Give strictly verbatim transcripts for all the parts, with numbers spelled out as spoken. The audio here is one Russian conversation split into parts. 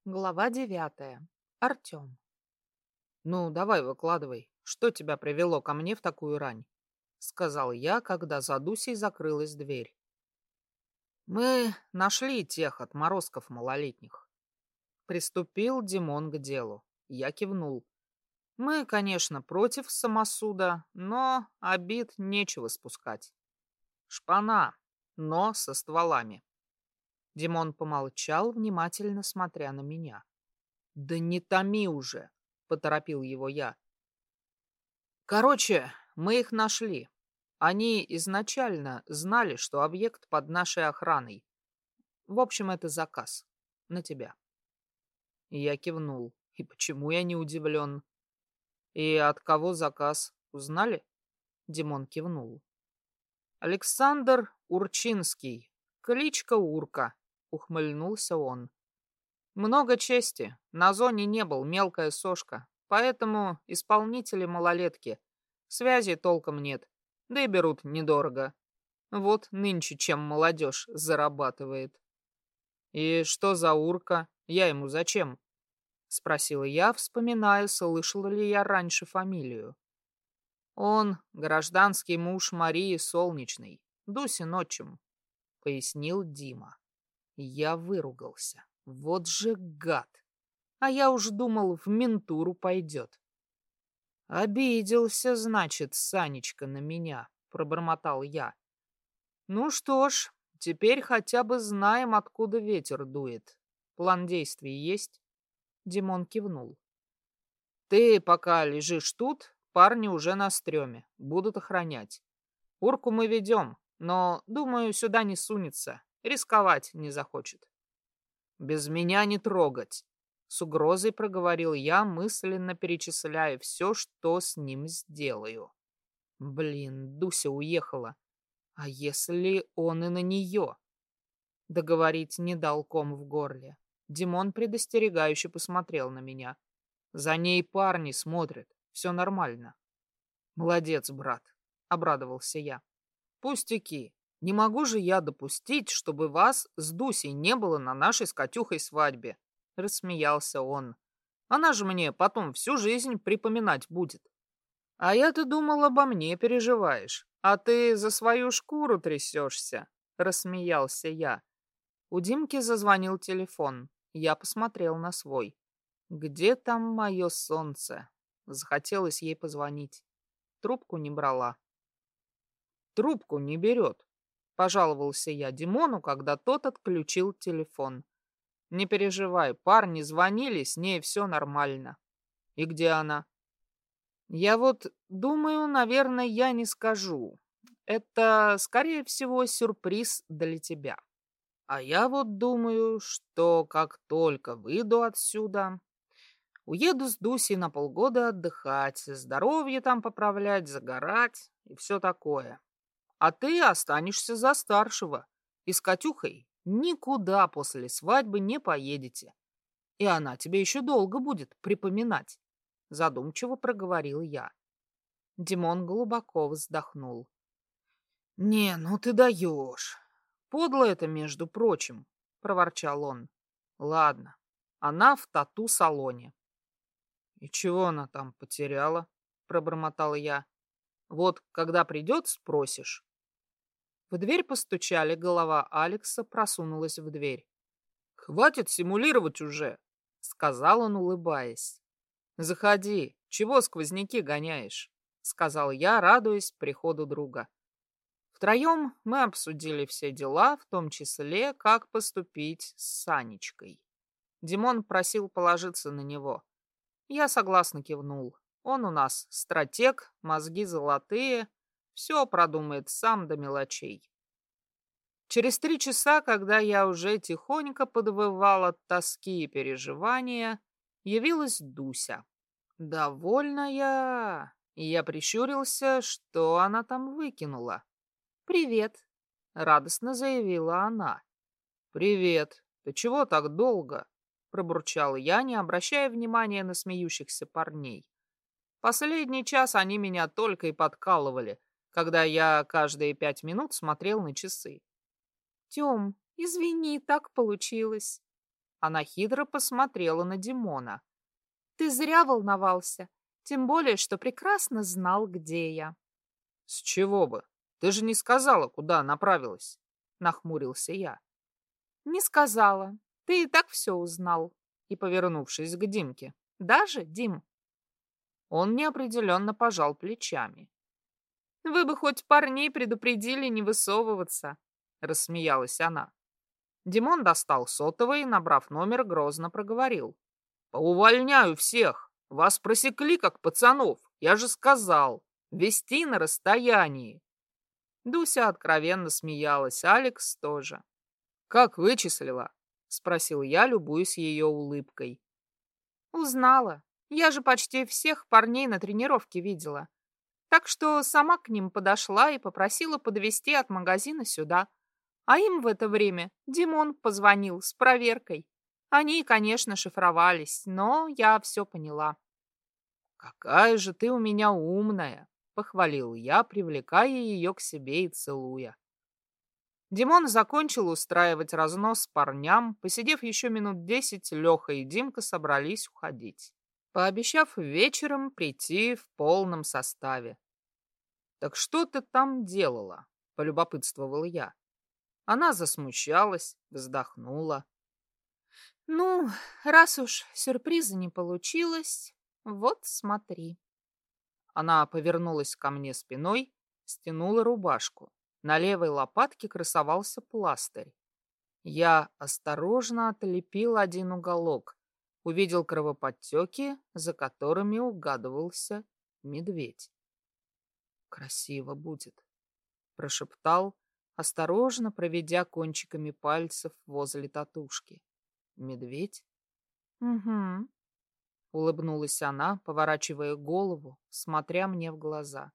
Глава девятая. Артем. «Ну, давай выкладывай. Что тебя привело ко мне в такую рань?» — сказал я, когда за Дусей закрылась дверь. «Мы нашли тех отморозков малолетних». Приступил Димон к делу. Я кивнул. «Мы, конечно, против самосуда, но обид нечего спускать. Шпана, но со стволами». Димон помолчал, внимательно смотря на меня. «Да не томи уже!» — поторопил его я. «Короче, мы их нашли. Они изначально знали, что объект под нашей охраной. В общем, это заказ. На тебя». Я кивнул. И почему я не удивлен? «И от кого заказ? Узнали?» Димон кивнул. «Александр Урчинский. Кличка Урка», — ухмыльнулся он. «Много чести. На зоне не был, мелкая сошка. Поэтому исполнители малолетки. Связи толком нет. Да и берут недорого. Вот нынче чем молодежь зарабатывает». «И что за урка? Я ему зачем?» — спросила я, вспоминая, слышала ли я раньше фамилию. «Он гражданский муж Марии Солнечной, Дусин отчим», — пояснил Дима. Я выругался. Вот же гад! А я уж думал, в ментуру пойдет. «Обиделся, значит, Санечка на меня», — пробормотал я. «Ну что ж, теперь хотя бы знаем, откуда ветер дует. План действий есть?» Димон кивнул. «Ты пока лежишь тут, парни уже на стреме, будут охранять. Урку мы ведем, но, думаю, сюда не сунется, рисковать не захочет». «Без меня не трогать», — с угрозой проговорил я, мысленно перечисляя все, что с ним сделаю. Блин, Дуся уехала. А если он и на нее? Договорить не дал ком в горле. Димон предостерегающе посмотрел на меня. За ней парни смотрят, все нормально. «Молодец, брат», — обрадовался я. «Пустяки. Не могу же я допустить, чтобы вас с Дусей не было на нашей с Катюхой свадьбе», — рассмеялся он. «Она же мне потом всю жизнь припоминать будет». «А я-то думал, обо мне переживаешь, а ты за свою шкуру трясешься», — рассмеялся я. У Димки зазвонил телефон. Я посмотрел на свой. «Где там мое солнце?» Захотелось ей позвонить. Трубку не брала. «Трубку не берет», — пожаловался я Димону, когда тот отключил телефон. «Не переживай, парни звонили, с ней все нормально». «И где она?» «Я вот думаю, наверное, я не скажу. Это, скорее всего, сюрприз для тебя. А я вот думаю, что как только выйду отсюда, уеду с Дусей на полгода отдыхать, здоровье там поправлять, загорать и все такое. А ты останешься за старшего, и с Катюхой никуда после свадьбы не поедете. И она тебе еще долго будет припоминать», — задумчиво проговорил я. Димон глубоко вздохнул. «Не, ну ты даешь. Подло это, между прочим», — проворчал он. «Ладно, она в тату-салоне». «И чего она там потеряла?» — пробормотал я. «Вот, когда придет, спросишь». В дверь постучали, голова Алекса просунулась в дверь. «Хватит симулировать уже», — сказал он, улыбаясь. «Заходи, чего сквозняки гоняешь?» — сказал я, радуясь приходу друга. Втроем мы обсудили все дела, в том числе, как поступить с Санечкой. Димон просил положиться на него. Я согласно кивнул. Он у нас стратег, мозги золотые, все продумает сам до мелочей. Через три часа, когда я уже тихонько подвывал от тоски и переживания, явилась Дуся. Довольная, и я прищурился, что она там выкинула. «Привет», — радостно заявила она. «Привет. Ты чего так долго?» — пробурчал я, не обращая внимания на смеющихся парней. Последний час они меня только и подкалывали, когда я каждые пять минут смотрел на часы. «Тём, извини, так получилось». Она хитро посмотрела на Димона. Ты зря волновался, тем более, что прекрасно знал, где я. С чего бы? Ты же не сказала, куда направилась, нахмурился я. Не сказала. Ты и так все узнал. И, повернувшись к Димке. Даже, Дим? Он неопределенно пожал плечами. Вы бы хоть парней предупредили не высовываться, рассмеялась она. Димон достал сотовый и, набрав номер, грозно проговорил. Поувольняю всех. Вас просекли, как пацанов. Я же сказал. Вести на расстоянии. Дуся откровенно смеялась, Алекс тоже. «Как вычислила?» — спросил я, любуясь ее улыбкой. «Узнала. Я же почти всех парней на тренировке видела. Так что сама к ним подошла и попросила подвезти от магазина сюда. А им в это время Димон позвонил с проверкой. Они, конечно, шифровались, но я все поняла». «Какая же ты у меня умная!» — похвалил я, привлекая ее к себе и целуя. Димон закончил устраивать разнос парням. Посидев еще минут десять, Леха и Димка собрались уходить, пообещав вечером прийти в полном составе. «Так что ты там делала?» — полюбопытствовал я. Она засмущалась, вздохнула. «Ну, раз уж сюрприза не получилось, вот смотри». Она повернулась ко мне спиной, стянула рубашку. На левой лопатке красовался пластырь. Я осторожно отлепил один уголок, увидел кровоподтеки, за которыми угадывался медведь. «Красиво будет», — прошептал, осторожно проведя кончиками пальцев возле татушки. «Медведь?» «Угу», — улыбнулась она, поворачивая голову, смотря мне в глаза.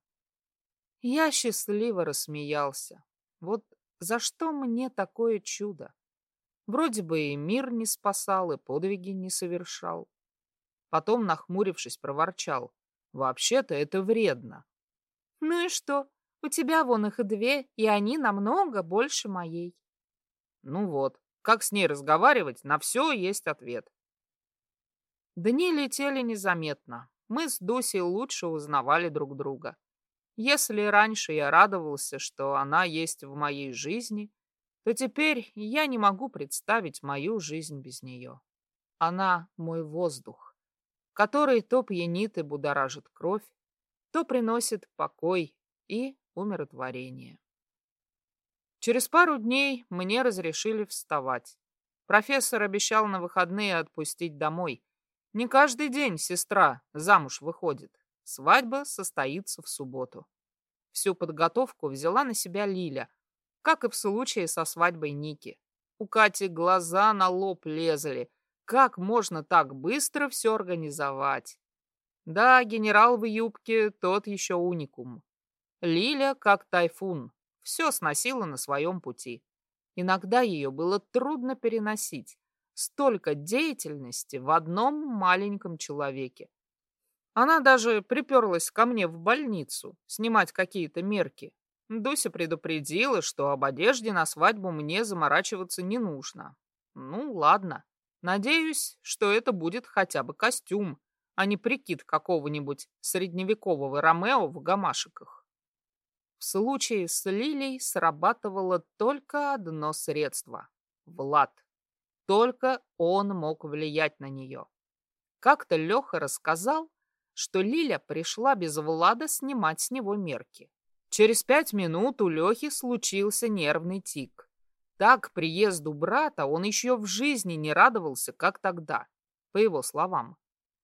Я счастливо рассмеялся. Вот за что мне такое чудо? Вроде бы и мир не спасал, и подвиги не совершал. Потом, нахмурившись, проворчал. Вообще-то это вредно. «Ну и что? У тебя вон их две, и они намного больше моей». Ну вот, как с ней разговаривать, на все есть ответ. Дни летели незаметно. Мы с Дусей лучше узнавали друг друга. Если раньше я радовался, что она есть в моей жизни, то теперь я не могу представить мою жизнь без нее. Она мой воздух, который то пьянит и будоражит кровь, то приносит покой и умиротворение. Через пару дней мне разрешили вставать. Профессор обещал на выходные отпустить домой. Не каждый день сестра замуж выходит. Свадьба состоится в субботу. Всю подготовку взяла на себя Лиля, как и в случае со свадьбой Ники. У Кати глаза на лоб лезли. Как можно так быстро все организовать? Да, генерал в юбке тот еще уникум. Лиля как тайфун, все сносила на своем пути. Иногда ее было трудно переносить. Столько деятельности в одном маленьком человеке. Она даже приперлась ко мне в больницу снимать какие-то мерки. Дуся предупредила, что об одежде на свадьбу мне заморачиваться не нужно. Ну, ладно. Надеюсь, что это будет хотя бы костюм, а не прикид какого-нибудь средневекового Ромео в гамашиках. В случае с Лилей срабатывало только одно средство — Влад. Только он мог влиять на нее. Как-то Леха рассказал, что Лиля пришла без Влада снимать с него мерки. Через пять минут у Лехи случился нервный тик. Так к приезду брата он еще в жизни не радовался, как тогда, по его словам.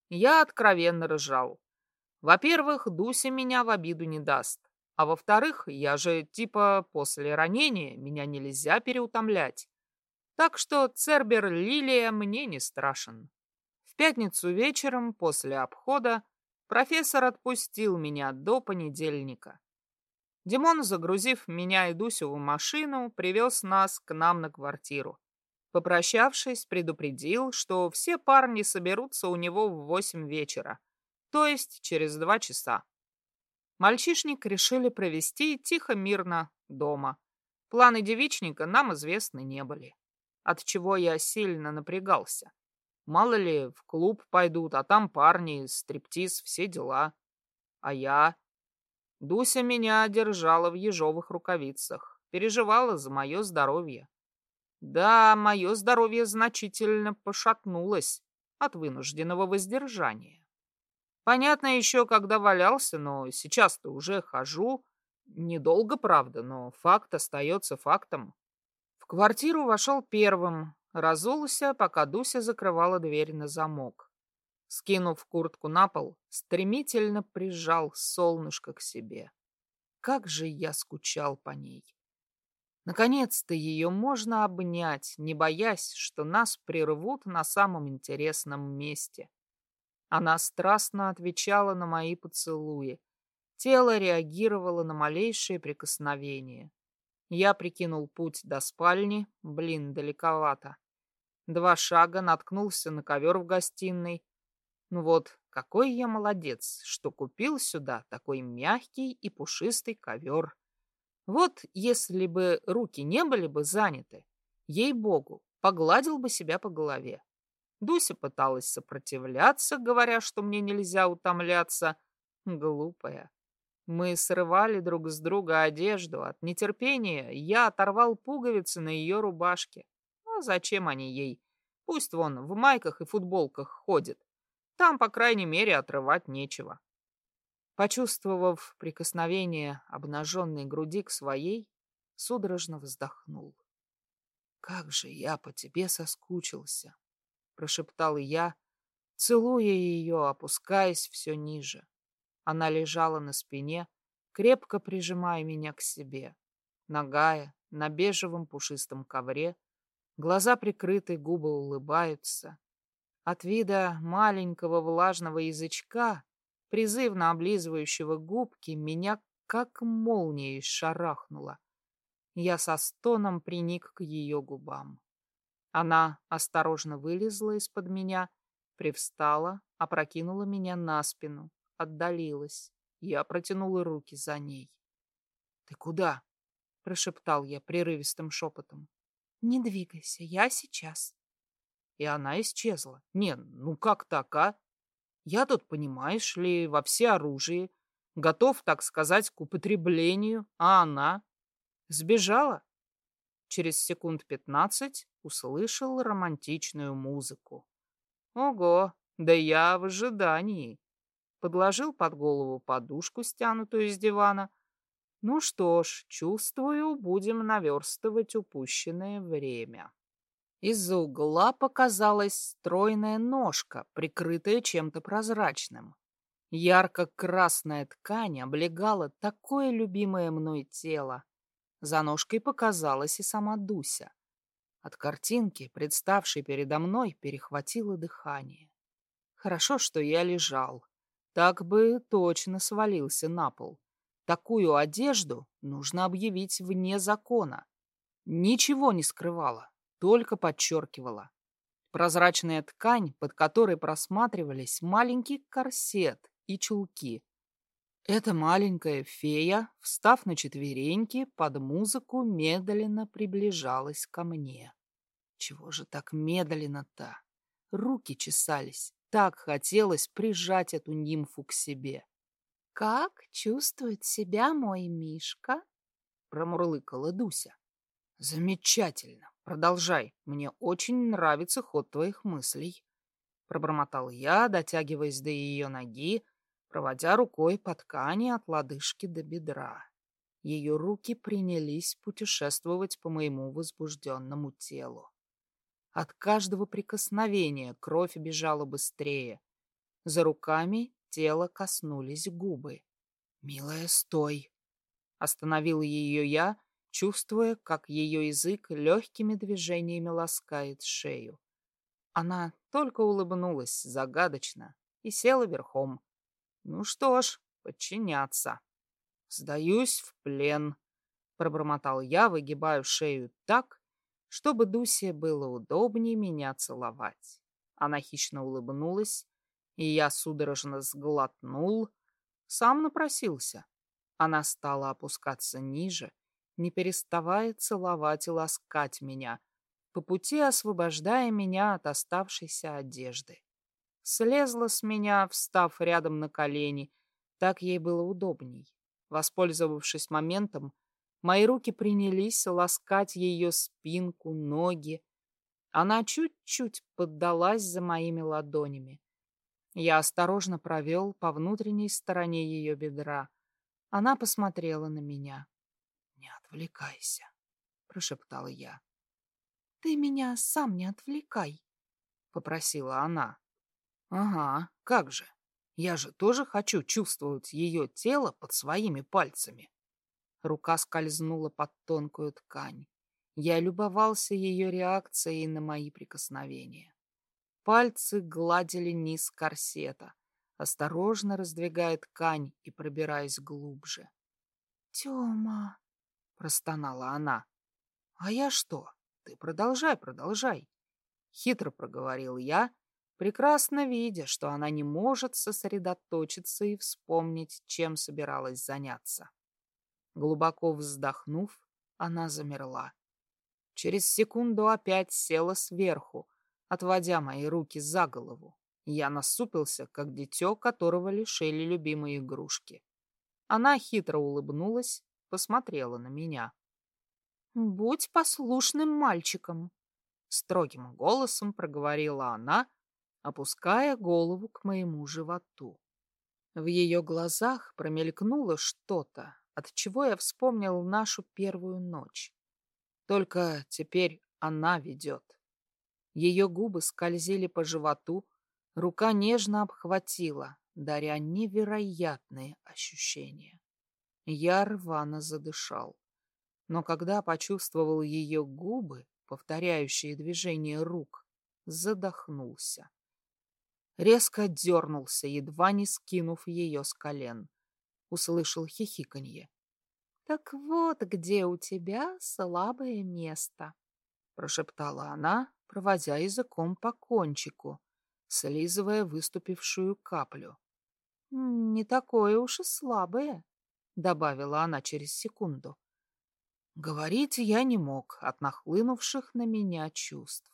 Я откровенно ржал. Во-первых, Дуся меня в обиду не даст. А во-вторых, я же типа после ранения, меня нельзя переутомлять. Так что Цербер Лилия мне не страшен. В пятницу вечером после обхода профессор отпустил меня до понедельника. Димон, загрузив меня и Дусю в машину, привез нас к нам на квартиру. Попрощавшись, предупредил, что все парни соберутся у него в восемь вечера, то есть через два часа. Мальчишник решили провести тихо-мирно дома. Планы девичника нам известны не были. от чего я сильно напрягался. Мало ли, в клуб пойдут, а там парни, стриптиз, все дела. А я... Дуся меня держала в ежовых рукавицах, переживала за мое здоровье. Да, мое здоровье значительно пошатнулось от вынужденного воздержания. Понятно еще, когда валялся, но сейчас-то уже хожу. Недолго, правда, но факт остается фактом. В квартиру вошел первым, разулся, пока Дуся закрывала дверь на замок. Скинув куртку на пол, стремительно прижал солнышко к себе. Как же я скучал по ней. Наконец-то ее можно обнять, не боясь, что нас прервут на самом интересном месте. Она страстно отвечала на мои поцелуи. Тело реагировало на малейшие прикосновения. Я прикинул путь до спальни, блин, далековато. Два шага, наткнулся на ковер в гостиной. Ну вот, какой я молодец, что купил сюда такой мягкий и пушистый ковер. Вот если бы руки не были бы заняты, ей-богу, погладил бы себя по голове. Дуся пыталась сопротивляться, говоря, что мне нельзя утомляться. Глупая. Мы срывали друг с друга одежду. От нетерпения я оторвал пуговицы на ее рубашке. А зачем они ей? Пусть вон в майках и футболках ходит. Там, по крайней мере, отрывать нечего. Почувствовав прикосновение обнаженной груди к своей, судорожно вздохнул. «Как же я по тебе соскучился!» — прошептал я, целуя ее, опускаясь все ниже. Она лежала на спине, крепко прижимая меня к себе. Нагая, на бежевом пушистом ковре, глаза прикрыты, губы улыбаются. От вида маленького влажного язычка, призывно облизывающего губки, меня как молнией шарахнуло. Я со стоном приник к ее губам. Она осторожно вылезла из-под меня, привстала, опрокинула меня на спину, отдалилась. Я протянула руки за ней. «Ты куда?» — прошептал я прерывистым шепотом. «Не двигайся, я сейчас». И она исчезла. Не, ну как так, а? Я тут, понимаешь ли, во всеоружии, готов, так сказать, к употреблению, а она сбежала. Через секунд пятнадцать услышал романтичную музыку. Ого, да я в ожидании. Подложил под голову подушку, стянутую с дивана. Ну что ж, чувствую, будем наверстывать упущенное время. Из-за угла показалась стройная ножка, прикрытая чем-то прозрачным. Ярко-красная ткань облегала такое любимое мной тело. За ножкой показалась и сама Дуся. От картинки, представшей передо мной, перехватило дыхание. Хорошо, что я лежал. Так бы точно свалился на пол. Такую одежду нужно объявить вне закона. Ничего не скрывала, только подчеркивала. Прозрачная ткань, под которой просматривались маленький корсет и чулки. Эта маленькая фея, встав на четвереньки, под музыку медленно приближалась ко мне. Чего же так медленно-то? Руки чесались, так хотелось прижать эту нимфу к себе. «Как чувствует себя мой Мишка?» — промурлыкала Дуся. «Замечательно. Продолжай. Мне очень нравится ход твоих мыслей», — пробормотал я, дотягиваясь до ее ноги, проводя рукой по ткани от лодыжки до бедра. Ее руки принялись путешествовать по моему возбужденному телу. От каждого прикосновения кровь бежала быстрее. За руками тела коснулись губы. «Милая, стой!» Остановил ее я, чувствуя, как ее язык легкими движениями ласкает шею. Она только улыбнулась загадочно и села верхом. Ну что ж, подчиняться. «Сдаюсь в плен», — пробормотал я, выгибая шею так, чтобы Дусе было удобнее меня целовать. Она хищно улыбнулась, и я судорожно сглотнул. Сам напросился. Она стала опускаться ниже, не переставая целовать и ласкать меня, по пути освобождая меня от оставшейся одежды. Слезла с меня, встав рядом на колени. Так ей было удобней. Воспользовавшись моментом, мои руки принялись ласкать ее спинку, ноги. Она чуть-чуть поддалась за моими ладонями. Я осторожно провел по внутренней стороне ее бедра. Она посмотрела на меня. «Не отвлекайся», — прошептала я. «Ты меня сам не отвлекай», — попросила она. «Ага, как же. Я же тоже хочу чувствовать ее тело под своими пальцами». Рука скользнула под тонкую ткань. Я любовался ее реакцией на мои прикосновения. Пальцы гладили низ корсета, осторожно раздвигая ткань и пробираясь глубже. «Тёма», — простонала она. «А я что? Ты продолжай, продолжай», — хитро проговорил я, прекрасно видя, что она не может сосредоточиться и вспомнить, чем собиралась заняться. Глубоко вздохнув, она замерла. Через секунду опять села сверху, отводя мои руки за голову. Я насупился, как дитё, которого лишили любимой игрушки. Она хитро улыбнулась, посмотрела на меня. «Будь послушным мальчиком», — строгим голосом проговорила она, опуская голову к моему животу. В ее глазах промелькнуло что-то, от чего я вспомнил нашу первую ночь. Только теперь она ведет. Ее губы скользили по животу, рука нежно обхватила, даря невероятные ощущения. Я рвано задышал. Но когда почувствовал ее губы, повторяющие движения рук, задохнулся. Резко дернулся, едва не скинув ее с колен. Услышал хихиканье. «Так вот, где у тебя слабое место», — прошептала она, проводя языком по кончику, слизывая выступившую каплю. «Не такое уж и слабое», — добавила она через секунду. Говорить я не мог от нахлынувших на меня чувств.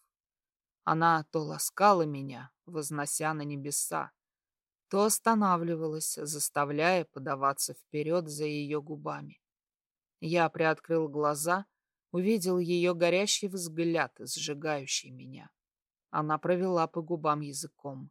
Она то ласкала меня, вознося на небеса, то останавливалась, заставляя подаваться вперед за ее губами. Я приоткрыл глаза, увидел ее горящий взгляд, сжигающий меня. Она провела по губам языком.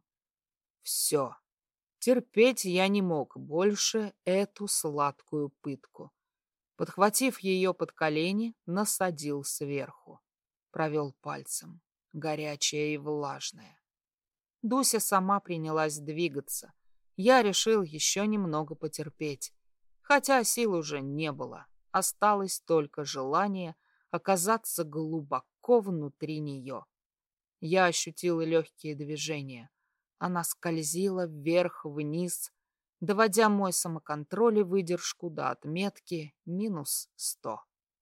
Все. Терпеть я не мог больше эту сладкую пытку. Подхватив ее под колени, насадил сверху. Провел пальцем, горячее и влажное. Дуся сама принялась двигаться. Я решил еще немного потерпеть. Хотя сил уже не было. Осталось только желание оказаться глубоко внутри нее. Я ощутил легкие движения. Она скользила вверх-вниз, доводя мой самоконтроль и выдержку до отметки минус сто.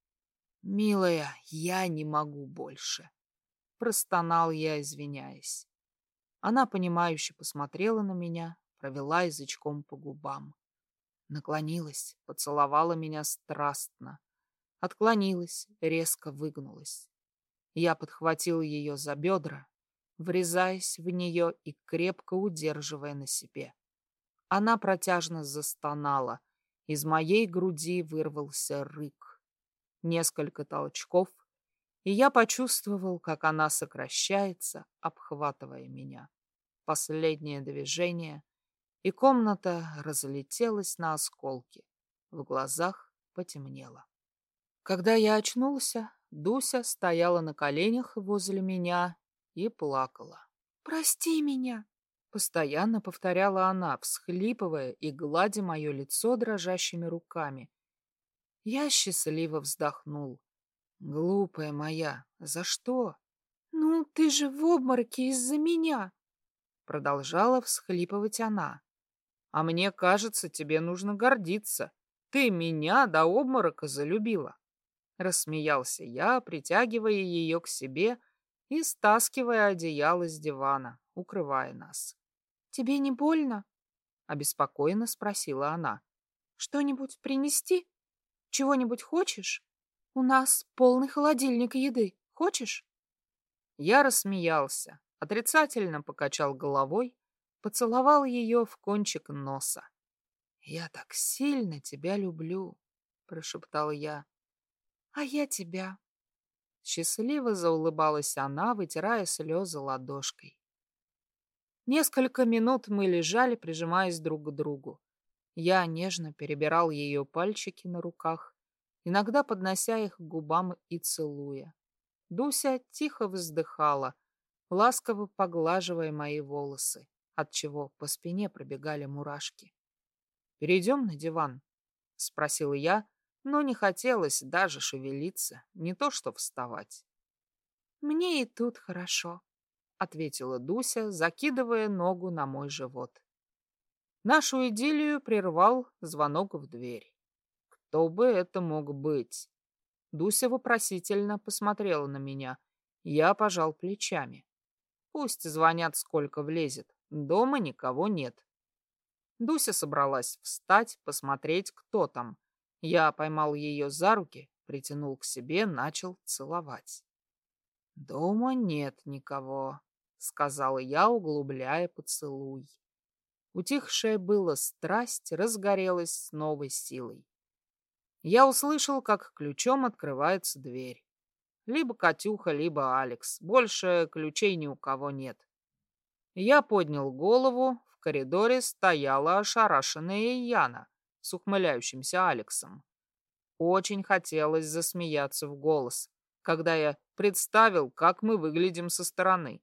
«Милая, я не могу больше», — простонал я, извиняясь. Она, понимающе посмотрела на меня, провела язычком по губам. Наклонилась, поцеловала меня страстно. Отклонилась, резко выгнулась. Я подхватил ее за бедра, врезаясь в нее и крепко удерживая на себе. Она протяжно застонала. Из моей груди вырвался рык. Несколько толчков, и я почувствовал, как она сокращается, обхватывая меня. Последнее движение, и комната разлетелась на осколки. В глазах потемнело. Когда я очнулся, Дуся стояла на коленях возле меня и плакала. «Прости меня!» Постоянно повторяла она, всхлипывая и гладя мое лицо дрожащими руками. Я счастливо вздохнул. «Глупая моя, за что?» «Ну, ты же в обмороке из-за меня!» Продолжала всхлипывать она. «А мне кажется, тебе нужно гордиться. Ты меня до обморока залюбила!» Рассмеялся я, притягивая ее к себе и стаскивая одеяло с дивана, укрывая нас. «Тебе не больно?» — обеспокоенно спросила она. «Что-нибудь принести? Чего-нибудь хочешь? У нас полный холодильник еды. Хочешь?» Я рассмеялся, отрицательно покачал головой, поцеловал ее в кончик носа. «Я так сильно тебя люблю», — прошептал я. «А я тебя». Счастливо заулыбалась она, вытирая слезы ладошкой. Несколько минут мы лежали, прижимаясь друг к другу. Я нежно перебирал ее пальчики на руках, иногда поднося их к губам и целуя. Дуся тихо вздыхала, ласково поглаживая мои волосы, отчего по спине пробегали мурашки. «Перейдем на диван?» — спросила я, но не хотелось даже шевелиться, не то что вставать. «Мне и тут хорошо», — ответила Дуся, закидывая ногу на мой живот. Нашу идиллию прервал звонок в дверь. Кто бы это мог быть? Дуся вопросительно посмотрела на меня. Я пожал плечами. Пусть звонят, сколько влезет. Дома никого нет. Дуся собралась встать, посмотреть, кто там. Я поймал ее за руки, притянул к себе, начал целовать. «Дома нет никого», — сказала я, углубляя поцелуй. Утихшая была страсть разгорелась с новой силой. Я услышал, как ключом открывается дверь. Либо Катюха, либо Алекс. Больше ключей ни у кого нет. Я поднял голову. В коридоре стояла ошарашенная Яна с ухмыляющимся Алексом. Очень хотелось засмеяться в голос, когда я представил, как мы выглядим со стороны.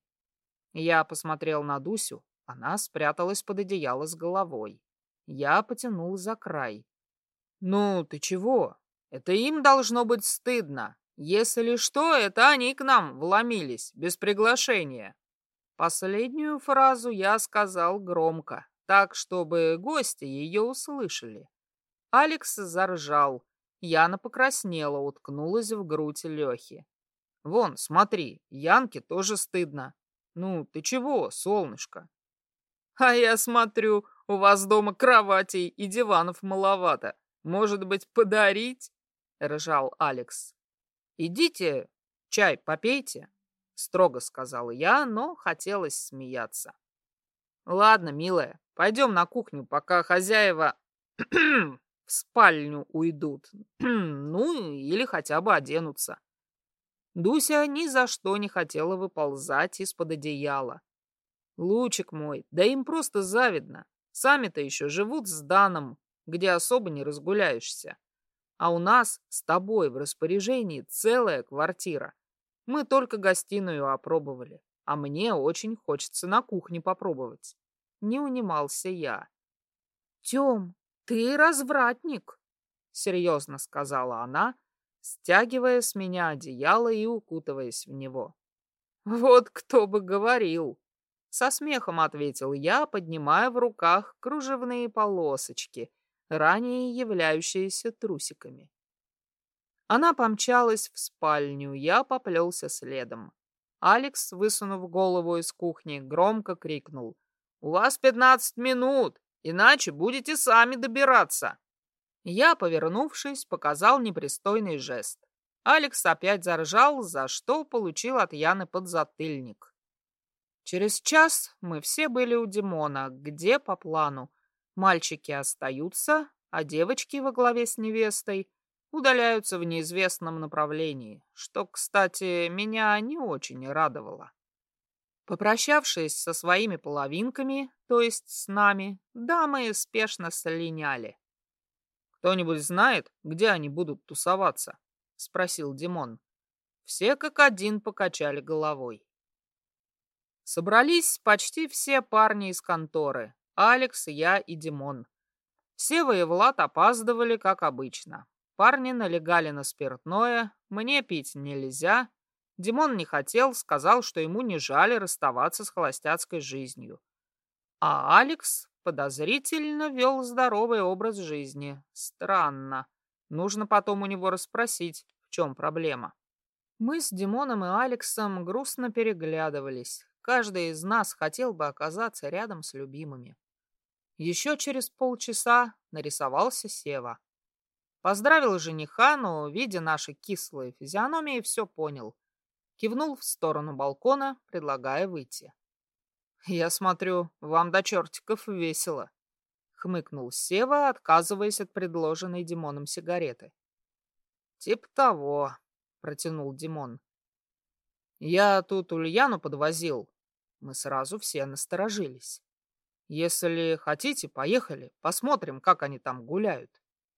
Я посмотрел на Дусю. Она спряталась под одеяло с головой. Я потянул за край. «Ну, ты чего? Это им должно быть стыдно. Если что, это они к нам вломились, без приглашения». Последнюю фразу я сказал громко, так, чтобы гости ее услышали. Алекс заржал. Яна покраснела, уткнулась в грудь Лехи. «Вон, смотри, Янке тоже стыдно. Ну, ты чего, солнышко?» «А я смотрю, у вас дома кроватей и диванов маловато. Может быть, подарить?» — ржал Алекс. «Идите, чай попейте», — строго сказала я, но хотелось смеяться. «Ладно, милая, пойдем на кухню, пока хозяева в спальню уйдут. Ну, или хотя бы оденутся». Дуся ни за что не хотела выползать из-под одеяла. «Лучик мой, да им просто завидно. Сами-то еще живут с Даном, где особо не разгуляешься. А у нас с тобой в распоряжении целая квартира. Мы только гостиную опробовали, а мне очень хочется на кухне попробовать». Не унимался я. «Тем, ты развратник», — серьезно сказала она, стягивая с меня одеяло и укутываясь в него. «Вот кто бы говорил!» Со смехом ответил я, поднимая в руках кружевные полосочки, ранее являющиеся трусиками. Она помчалась в спальню, я поплелся следом. Алекс, высунув голову из кухни, громко крикнул: «У вас пятнадцать минут, иначе будете сами добираться!» Я, повернувшись, показал непристойный жест. Алекс опять заржал, за что получил от Яны подзатыльник. Через час мы все были у Димона, где по плану мальчики остаются, а девочки во главе с невестой удаляются в неизвестном направлении, что, кстати, меня не очень радовало. Попрощавшись со своими половинками, то есть с нами, дамы спешно слиняли. «Кто-нибудь знает, где они будут тусоваться?» — спросил Димон. Все как один покачали головой. Собрались почти все парни из конторы. Алекс, я и Димон. Сева и Влад опаздывали, как обычно. Парни налегали на спиртное, мне пить нельзя. Димон не хотел, сказал, что ему не жаль расставаться с холостяцкой жизнью. А Алекс подозрительно вел здоровый образ жизни. Странно. Нужно потом у него расспросить, в чем проблема. Мы с Димоном и Алексом грустно переглядывались. Каждый из нас хотел бы оказаться рядом с любимыми. Еще через полчаса нарисовался Сева. Поздравил жениха, но, видя наши кислые физиономии, все понял. кивнул в сторону балкона, предлагая выйти. «Я смотрю, вам до чертиков весело», — хмыкнул Сева, отказываясь от предложенной Димоном сигареты. «Тип того», — протянул Димон. «Я тут Ульяну подвозил». Мы сразу все насторожились. «Если хотите, поехали, посмотрим, как они там гуляют».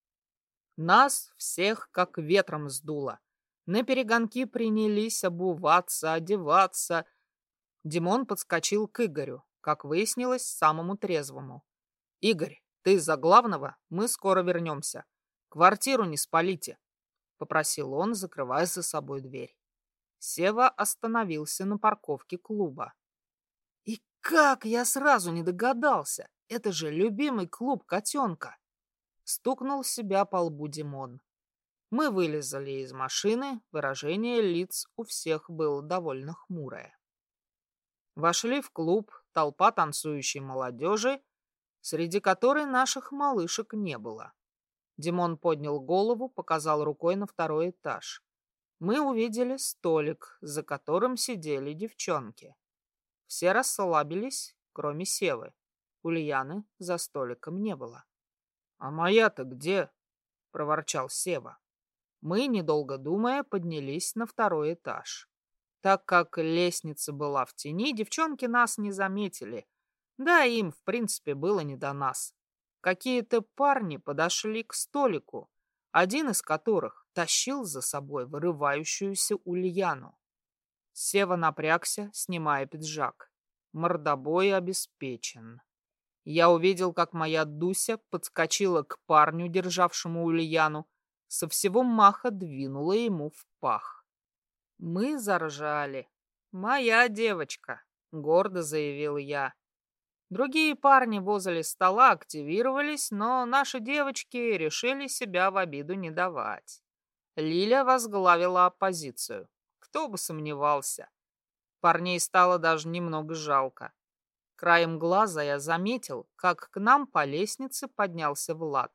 Нас всех как ветром сдуло. На перегонки принялись обуваться, одеваться. Димон подскочил к Игорю, как выяснилось, самому трезвому. «Игорь, ты за главного, мы скоро вернемся. Квартиру не спалите», — попросил он, закрывая за собой дверь. Сева остановился на парковке клуба. «И как я сразу не догадался! Это же любимый клуб котенка!» Стукнул себя по лбу Димон. Мы вылезали из машины, выражение лиц у всех было довольно хмурое. Вошли в клуб, толпа танцующей молодежи, среди которой наших малышек не было. Димон поднял голову, показал рукой на второй этаж. Мы увидели столик, за которым сидели девчонки. Все расслабились, кроме Севы. Ульяны за столиком не было. «А моя-то где?» — проворчал Сева. Мы, недолго думая, поднялись на второй этаж. Так как лестница была в тени, девчонки нас не заметили. Да, им, в принципе, было не до нас. Какие-то парни подошли к столику, один из которых тащил за собой вырывающуюся Ульяну. Сева напрягся, снимая пиджак. Мордобой обеспечен. Я увидел, как моя Дуся подскочила к парню, державшему Ульяну, со всего маха двинула ему в пах. Мы заржали. «Моя девочка», — гордо заявил я. Другие парни возле стола активировались, но наши девочки решили себя в обиду не давать. Лиля возглавила оппозицию. Кто бы сомневался. Парней стало даже немного жалко. Краем глаза я заметил, как к нам по лестнице поднялся Влад.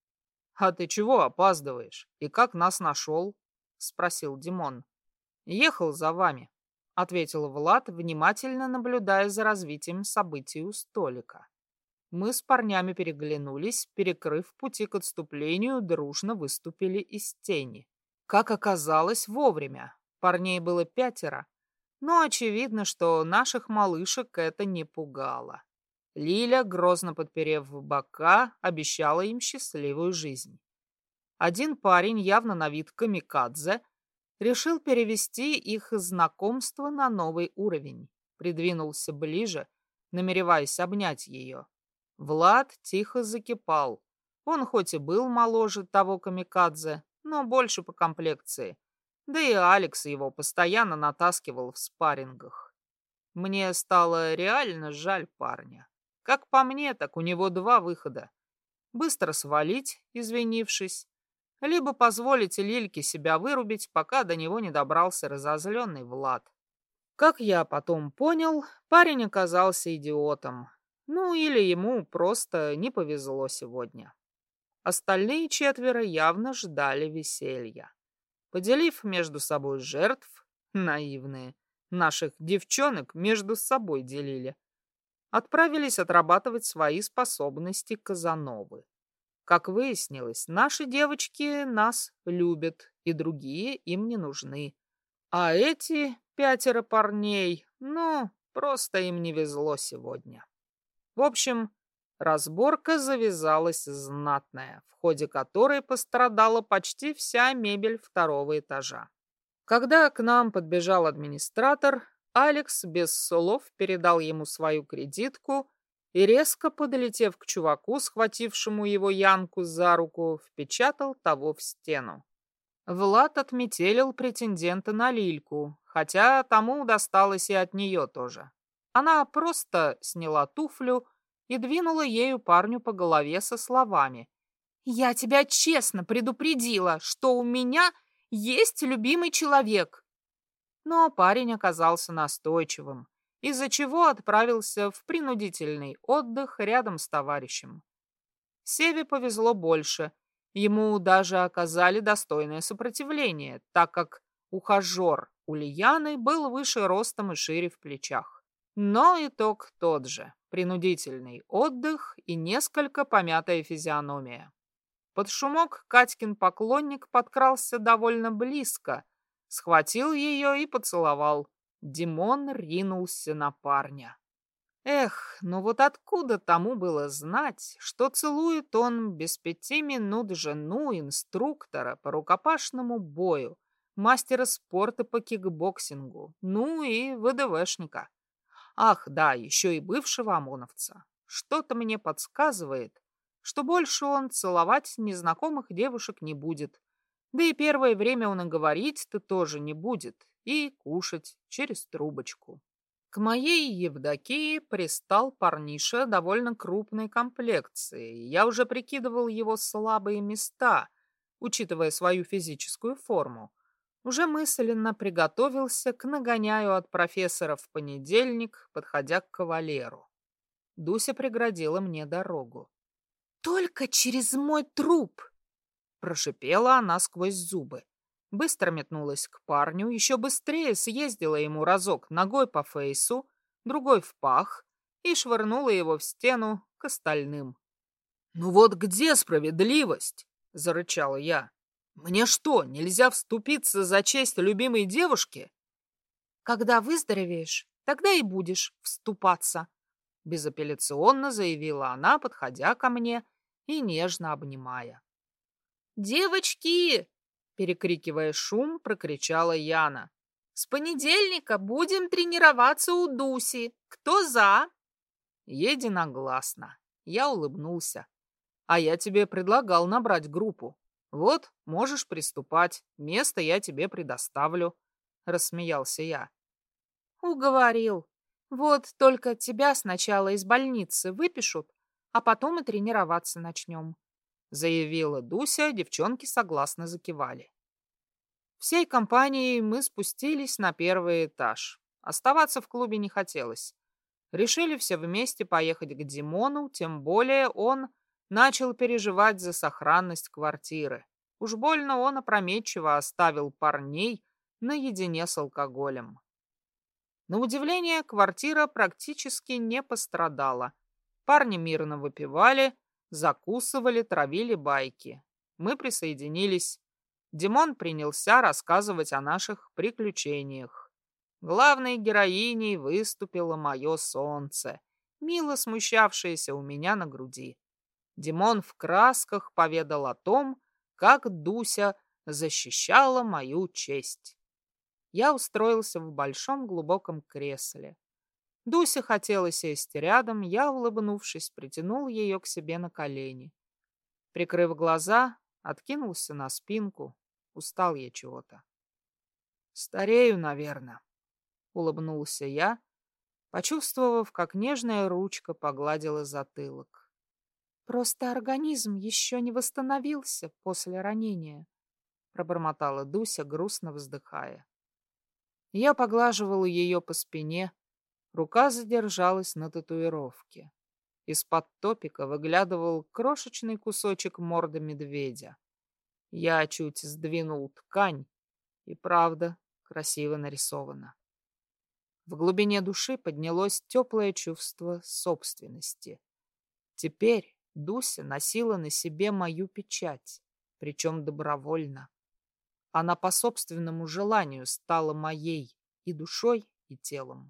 «А ты чего опаздываешь? И как нас нашел?» — спросил Димон. «Ехал за вами», — ответил Влад, внимательно наблюдая за развитием событий у столика. Мы с парнями переглянулись, перекрыв пути к отступлению, дружно выступили из тени. Как оказалось, вовремя. Парней было пятеро, но очевидно, что наших малышек это не пугало. Лиля, грозно подперев бока, обещала им счастливую жизнь. Один парень, явно на вид камикадзе, решил перевести их знакомство на новый уровень. Придвинулся ближе, намереваясь обнять ее. Влад тихо закипал. Он хоть и был моложе того камикадзе, но больше по комплекции. Да и Алекс его постоянно натаскивал в спаррингах. Мне стало реально жаль парня. Как по мне, так у него два выхода. Быстро свалить, извинившись, либо позволить Лильке себя вырубить, пока до него не добрался разозленный Влад. Как я потом понял, парень оказался идиотом. Ну или ему просто не повезло сегодня. Остальные четверо явно ждали веселья. Поделив между собой жертв, наивные, наших девчонок между собой делили, отправились отрабатывать свои способности Казановы. Как выяснилось, наши девочки нас любят, и другие им не нужны. А эти пятеро парней, ну, просто им не везло сегодня. В общем, разборка завязалась знатная, в ходе которой пострадала почти вся мебель второго этажа. Когда к нам подбежал администратор, Алекс без слов передал ему свою кредитку и, резко подлетев к чуваку, схватившему его Янку за руку, впечатал того в стену. Влад отметелил претендента на Лильку, хотя тому досталось и от нее тоже. Она просто сняла туфлю и двинула ею парню по голове со словами: «Я тебя честно предупредила, что у меня есть любимый человек». Но парень оказался настойчивым, из-за чего отправился в принудительный отдых рядом с товарищем. Севе повезло больше. Ему даже оказали достойное сопротивление, так как ухажер Ульяны был выше ростом и шире в плечах. Но итог тот же. Принудительный отдых и несколько помятая физиономия. Под шумок Катькин поклонник подкрался довольно близко, схватил ее и поцеловал. Димон ринулся на парня. Эх, ну вот откуда тому было знать, что целует он без пяти минут жену инструктора по рукопашному бою, мастера спорта по кикбоксингу, ну и ВДВшника. Ах, да, еще и бывшего ОМОНовца. Что-то мне подсказывает, что больше он целовать незнакомых девушек не будет. Да и первое время он и говорить-то тоже не будет, и кушать через трубочку. К моей Евдокии пристал парниша довольно крупной комплекции. Я уже прикидывал его слабые места, учитывая свою физическую форму. Уже мысленно приготовился к нагоняю от профессора в понедельник, подходя к кавалеру. Дуся преградила мне дорогу. «Только через мой труп!» Прошипела она сквозь зубы. Быстро метнулась к парню, еще быстрее съездила ему разок ногой по фейсу, другой в пах и швырнула его в стену к остальным. «Ну вот где справедливость?» — зарычал я. «Мне что, нельзя вступиться за честь любимой девушки?» «Когда выздоровеешь, тогда и будешь вступаться», — безапелляционно заявила она, подходя ко мне и нежно обнимая. «Девочки!» — перекрикивая шум, прокричала Яна. «С понедельника будем тренироваться у Дуси. Кто за?» Единогласно. Я улыбнулся. «А я тебе предлагал набрать группу. Вот, можешь приступать. Место я тебе предоставлю», — рассмеялся я. «Уговорил. Вот только тебя сначала из больницы выпишут, а потом и тренироваться начнем», — заявила Дуся, девчонки согласно закивали. Всей компанией мы спустились на первый этаж. Оставаться в клубе не хотелось. Решили все вместе поехать к Димону, тем более он начал переживать за сохранность квартиры. Уж больно он опрометчиво оставил парней наедине с алкоголем. На удивление, квартира практически не пострадала. Парни мирно выпивали, закусывали, травили байки. Мы присоединились. Димон принялся рассказывать о наших приключениях. Главной героиней выступило мое солнце, мило смущавшееся у меня на груди. Димон в красках поведал о том, как Дуся защищала мою честь. Я устроился в большом глубоком кресле. Дуся хотела сесть рядом, я, улыбнувшись, притянул ее к себе на колени. Прикрыв глаза, откинулся на спинку. Устал я чего-то. «Старею, наверное», — улыбнулся я, почувствовав, как нежная ручка погладила затылок. «Просто организм еще не восстановился после ранения», — пробормотала Дуся, грустно вздыхая. Я поглаживал ее по спине, рука задержалась на татуировке. Из-под топика выглядывал крошечный кусочек морды медведя. Я чуть сдвинул ткань, и правда красиво нарисовано. В глубине души поднялось теплое чувство собственности. Теперь Дуся носила на себе мою печать, причем добровольно. Она по собственному желанию стала моей и душой, и телом.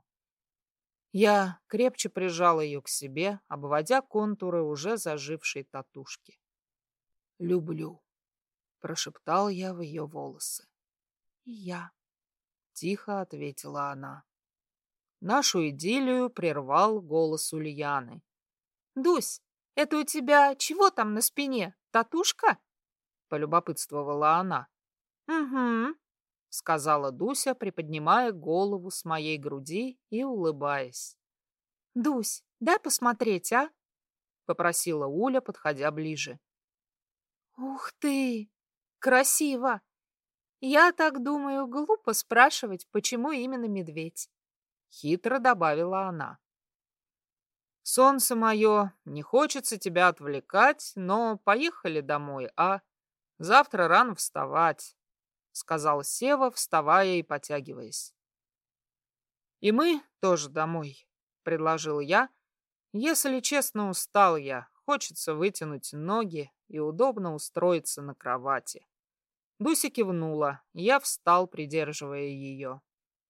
Я крепче прижал ее к себе, обводя контуры уже зажившей татушки. «Люблю», — прошептал я в ее волосы. «И я», — тихо ответила она. Нашу идиллию прервал голос Ульяны. «Дусь, это у тебя чего там на спине? Татушка?» — полюбопытствовала она. «Угу», — сказала Дуся, приподнимая голову с моей груди и улыбаясь. «Дусь, дай посмотреть, а?» — попросила Уля, подходя ближе. «Ух ты! Красиво! Я так думаю, глупо спрашивать, почему именно медведь», — хитро добавила она. «Солнце мое, не хочется тебя отвлекать, но поехали домой, а? Завтра рано вставать», — сказал Сева, вставая и потягиваясь. И мы тоже домой, предложил я. Если честно, устал я. Хочется вытянуть ноги и удобно устроиться на кровати. Дуся кивнула, я встал, придерживая ее.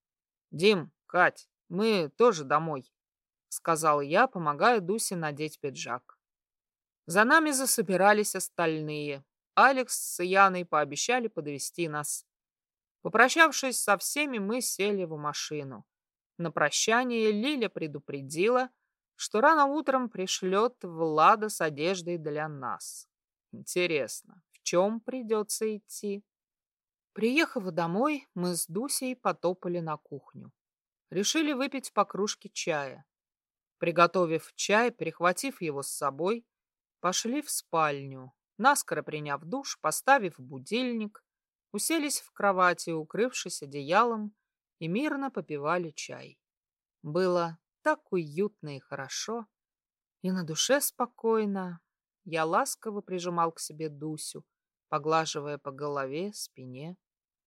«Дим, Кать, мы тоже домой», — сказал я, помогая Дусе надеть пиджак. За нами засобирались остальные. Алекс с Яной пообещали подвезти нас. Попрощавшись со всеми, мы сели в машину. На прощание Лиля предупредила, что рано утром пришлет Влада с одеждой для нас. Интересно, в чем придется идти? Приехав домой, мы с Дусей потопали на кухню. Решили выпить по кружке чая. Приготовив чай, перехватив его с собой, пошли в спальню. Наскоро приняв душ, поставив будильник, уселись в кровати, укрывшись одеялом, и мирно попивали чай. Было так уютно и хорошо, и на душе спокойно. Я ласково прижимал к себе Дусю, поглаживая по голове, спине.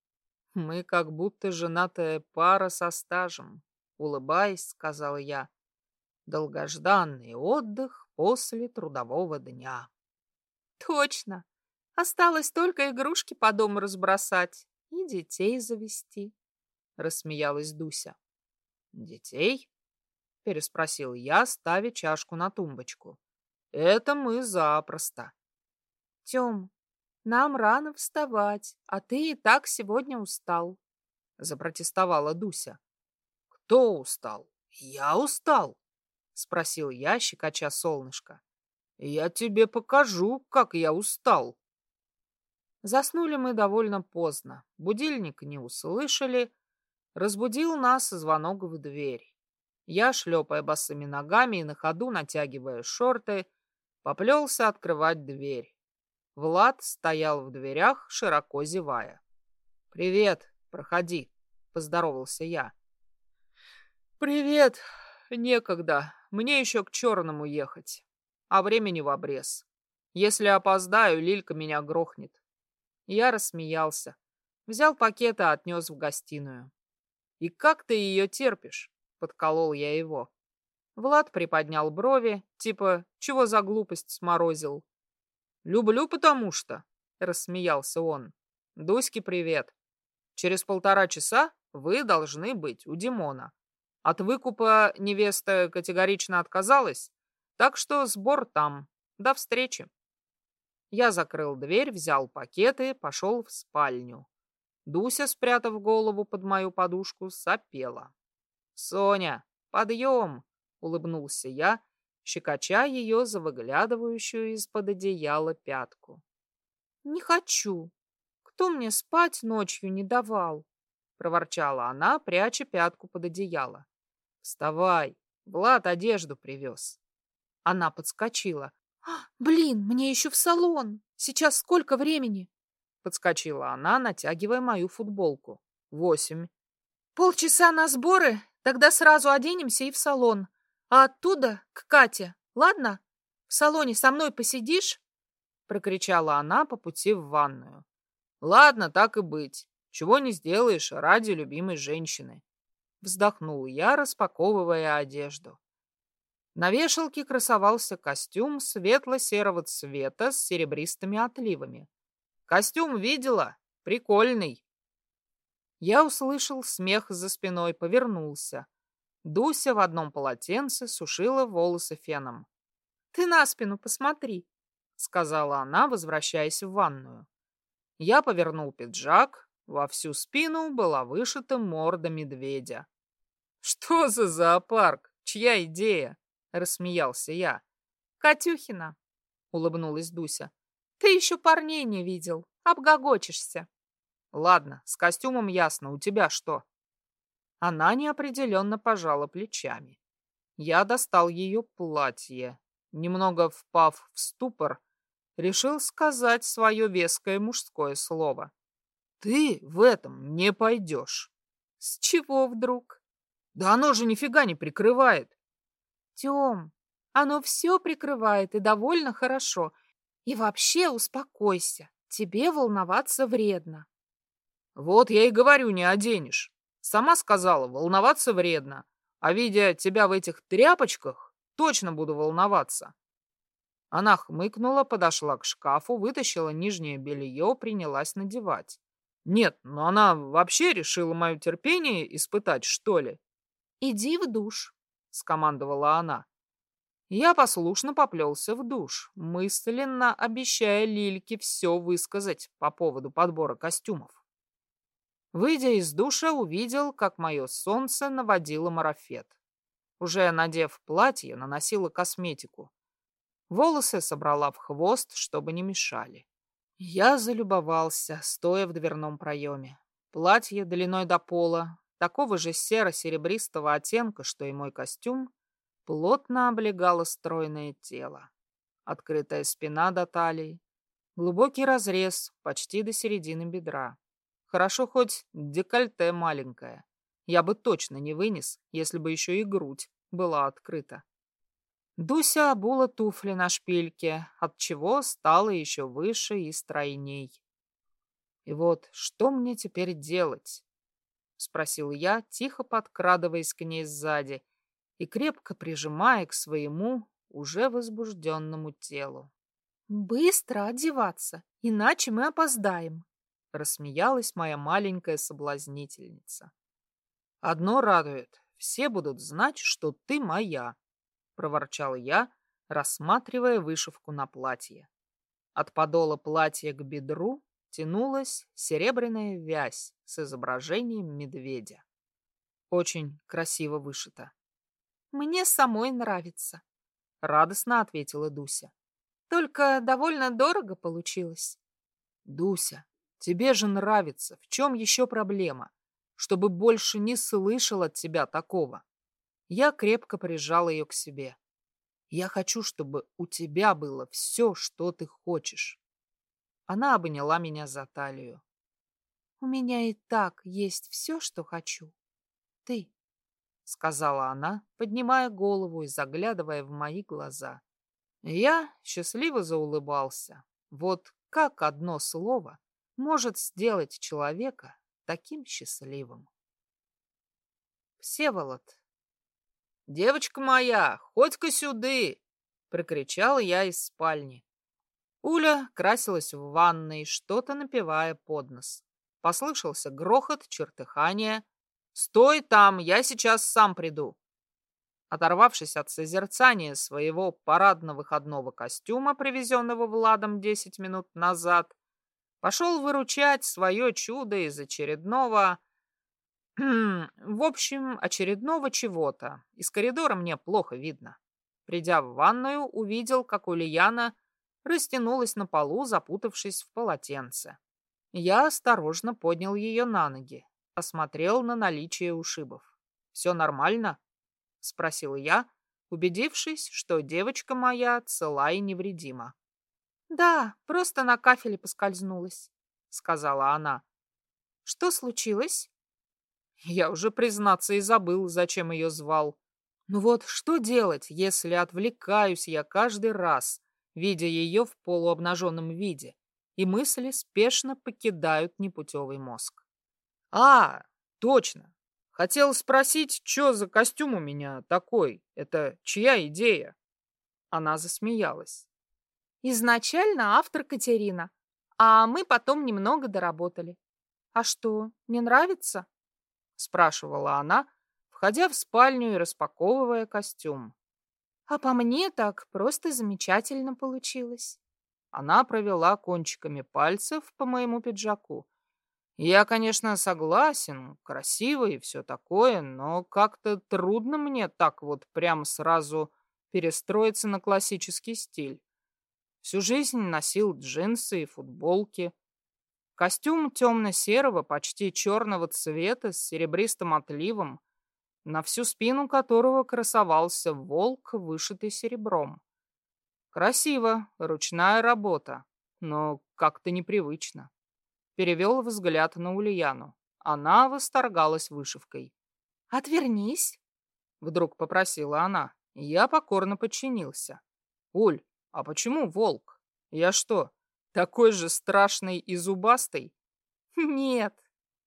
«Мы как будто женатая пара со стажем», — улыбаясь, сказал я. «Долгожданный отдых после трудового дня». Точно. Осталось только игрушки по дому разбросать и детей завести, — рассмеялась Дуся. «Детей?» — переспросил я, ставя чашку на тумбочку. «Это мы запросто». «Тем, нам рано вставать, а ты и так сегодня устал», — запротестовала Дуся. «Кто устал? Я устал?» — спросил я, щекоча солнышко. «Я тебе покажу, как я устал». Заснули мы довольно поздно. Будильник не услышали. Разбудил нас звонок в дверь. Я, шлепая босыми ногами и на ходу натягивая шорты, поплелся открывать дверь. Влад стоял в дверях, широко зевая. «Привет, проходи», — поздоровался я. «Привет, некогда, мне еще к черному ехать, а времени в обрез. Если опоздаю, Лилька меня грохнет». Я рассмеялся, взял пакет и отнес в гостиную. «И как ты ее терпишь?» — подколол я его. Влад приподнял брови, типа, чего за глупость сморозил. «Люблю, потому что», — рассмеялся он. «Дуське привет. Через полтора часа вы должны быть у Димона. От выкупа невеста категорично отказалась, так что сбор там. До встречи». Я закрыл дверь, взял пакеты, пошел в спальню. Дуся, спрятав голову под мою подушку, сопела. «Соня, подъем!» — улыбнулся я, щекоча ее за выглядывающую из-под одеяла пятку. «Не хочу. Кто мне спать ночью не давал?» — проворчала она, пряча пятку под одеяло. «Вставай, Влад одежду привез». Она подскочила. «А, блин, мне еще в салон. Сейчас сколько времени?» Подскочила она, натягивая мою футболку. «Восемь». «Полчаса на сборы? Тогда сразу оденемся и в салон. А оттуда к Кате, ладно? В салоне со мной посидишь?» Прокричала она по пути в ванную. «Ладно, так и быть. Чего не сделаешь ради любимой женщины». Вздохнул я, распаковывая одежду. На вешалке красовался костюм светло-серого цвета с серебристыми отливами. «Костюм видела? Прикольный!» Я услышал смех за спиной, повернулся. Дуся в одном полотенце сушила волосы феном. «Ты на спину посмотри», — сказала она, возвращаясь в ванную. Я повернул пиджак. Во всю спину была вышита морда медведя. «Что за зоопарк? Чья идея?» — рассмеялся я. «Катюхина», — улыбнулась Дуся. «Ты еще парней не видел. Обгогочешься». «Ладно, с костюмом ясно. У тебя что?» Она неопределенно пожала плечами. Я достал ее платье. Немного впав в ступор, решил сказать свое веское мужское слово. «Ты в этом не пойдешь». «С чего вдруг?» «Да оно же нифига не прикрывает». «Тем, оно все прикрывает и довольно хорошо. И вообще успокойся, тебе волноваться вредно». Вот я и говорю, не оденешь. Сама сказала, волноваться вредно. А видя тебя в этих тряпочках, точно буду волноваться. Она хмыкнула, подошла к шкафу, вытащила нижнее белье, принялась надевать. Нет, но она вообще решила мое терпение испытать, что ли? «Иди в душ», — скомандовала она. Я послушно поплелся в душ, мысленно обещая Лильке все высказать по поводу подбора костюмов. Выйдя из душа, увидел, как мое солнце наводило марафет. Уже надев платье, наносила косметику. Волосы собрала в хвост, чтобы не мешали. Я залюбовался, стоя в дверном проеме. Платье длиной до пола, такого же серо-серебристого оттенка, что и мой костюм, плотно облегало стройное тело. Открытая спина до талии, глубокий разрез почти до середины бедра. Хорошо хоть декольте маленькое. Я бы точно не вынес, если бы еще и грудь была открыта. Дуся обула туфли на шпильке, отчего стала еще выше и стройней. «И вот что мне теперь делать?» — спросил я, тихо подкрадываясь к ней сзади и крепко прижимая к своему уже возбужденному телу. «Быстро одеваться, иначе мы опоздаем», — рассмеялась моя маленькая соблазнительница. «Одно радует, все будут знать, что ты моя», — проворчал я, рассматривая вышивку на платье. От подола платья к бедру тянулась серебряная вязь с изображением медведя. Очень красиво вышито. «Мне самой нравится», — радостно ответила Дуся. «Только довольно дорого получилось». «Дуся, тебе же нравится. В чем еще проблема? Чтобы больше не слышал от тебя такого». Я крепко прижал ее к себе. «Я хочу, чтобы у тебя было все, что ты хочешь». Она обняла меня за талию. «У меня и так есть все, что хочу. Ты», — сказала она, поднимая голову и заглядывая в мои глаза. Я счастливо заулыбался. Вот как одно слово может сделать человека таким счастливым. Всеволод. «Девочка моя, хоть-ка сюды!» — прокричал я из спальни. Уля красилась в ванной, что-то напевая под нос. Послышался грохот, чертыхание. «Стой там, я сейчас сам приду!» Оторвавшись от созерцания своего парадно-выходного костюма, привезенного Владом десять минут назад, пошел выручать свое чудо из очередного... в общем, очередного чего-то. Из коридора мне плохо видно. Придя в ванную, увидел, как Ульяна растянулась на полу, запутавшись в полотенце. Я осторожно поднял ее на ноги, осмотрел на наличие ушибов. «Все нормально?» — спросил я, убедившись, что девочка моя цела и невредима. «Да, просто на кафеле поскользнулась», — сказала она. «Что случилось?» Я уже, признаться, и забыл, зачем ее звал. Ну вот что делать, если отвлекаюсь я каждый раз, видя ее в полуобнаженном виде, и мысли спешно покидают непутевый мозг? А, точно. Хотел спросить, что за костюм у меня такой? Это чья идея? Она засмеялась. «Изначально автор Катерина, а мы потом немного доработали. А что, не нравится?» — спрашивала она, входя в спальню и распаковывая костюм. «А по мне так просто замечательно получилось». Она провела кончиками пальцев по моему пиджаку. Я, конечно, согласен, красиво и все такое, но как-то трудно мне так вот прям сразу перестроиться на классический стиль. Всю жизнь носил джинсы и футболки. Костюм темно-серого, почти черного цвета с серебристым отливом, на всю спину которого красовался волк, вышитый серебром. Красиво, ручная работа, но как-то непривычно. Перевел взгляд на Ульяну. Она восторгалась вышивкой. «Отвернись», — вдруг попросила она. Я покорно подчинился. «Уль, а почему волк? Я что, такой же страшный и зубастый?» «Нет»,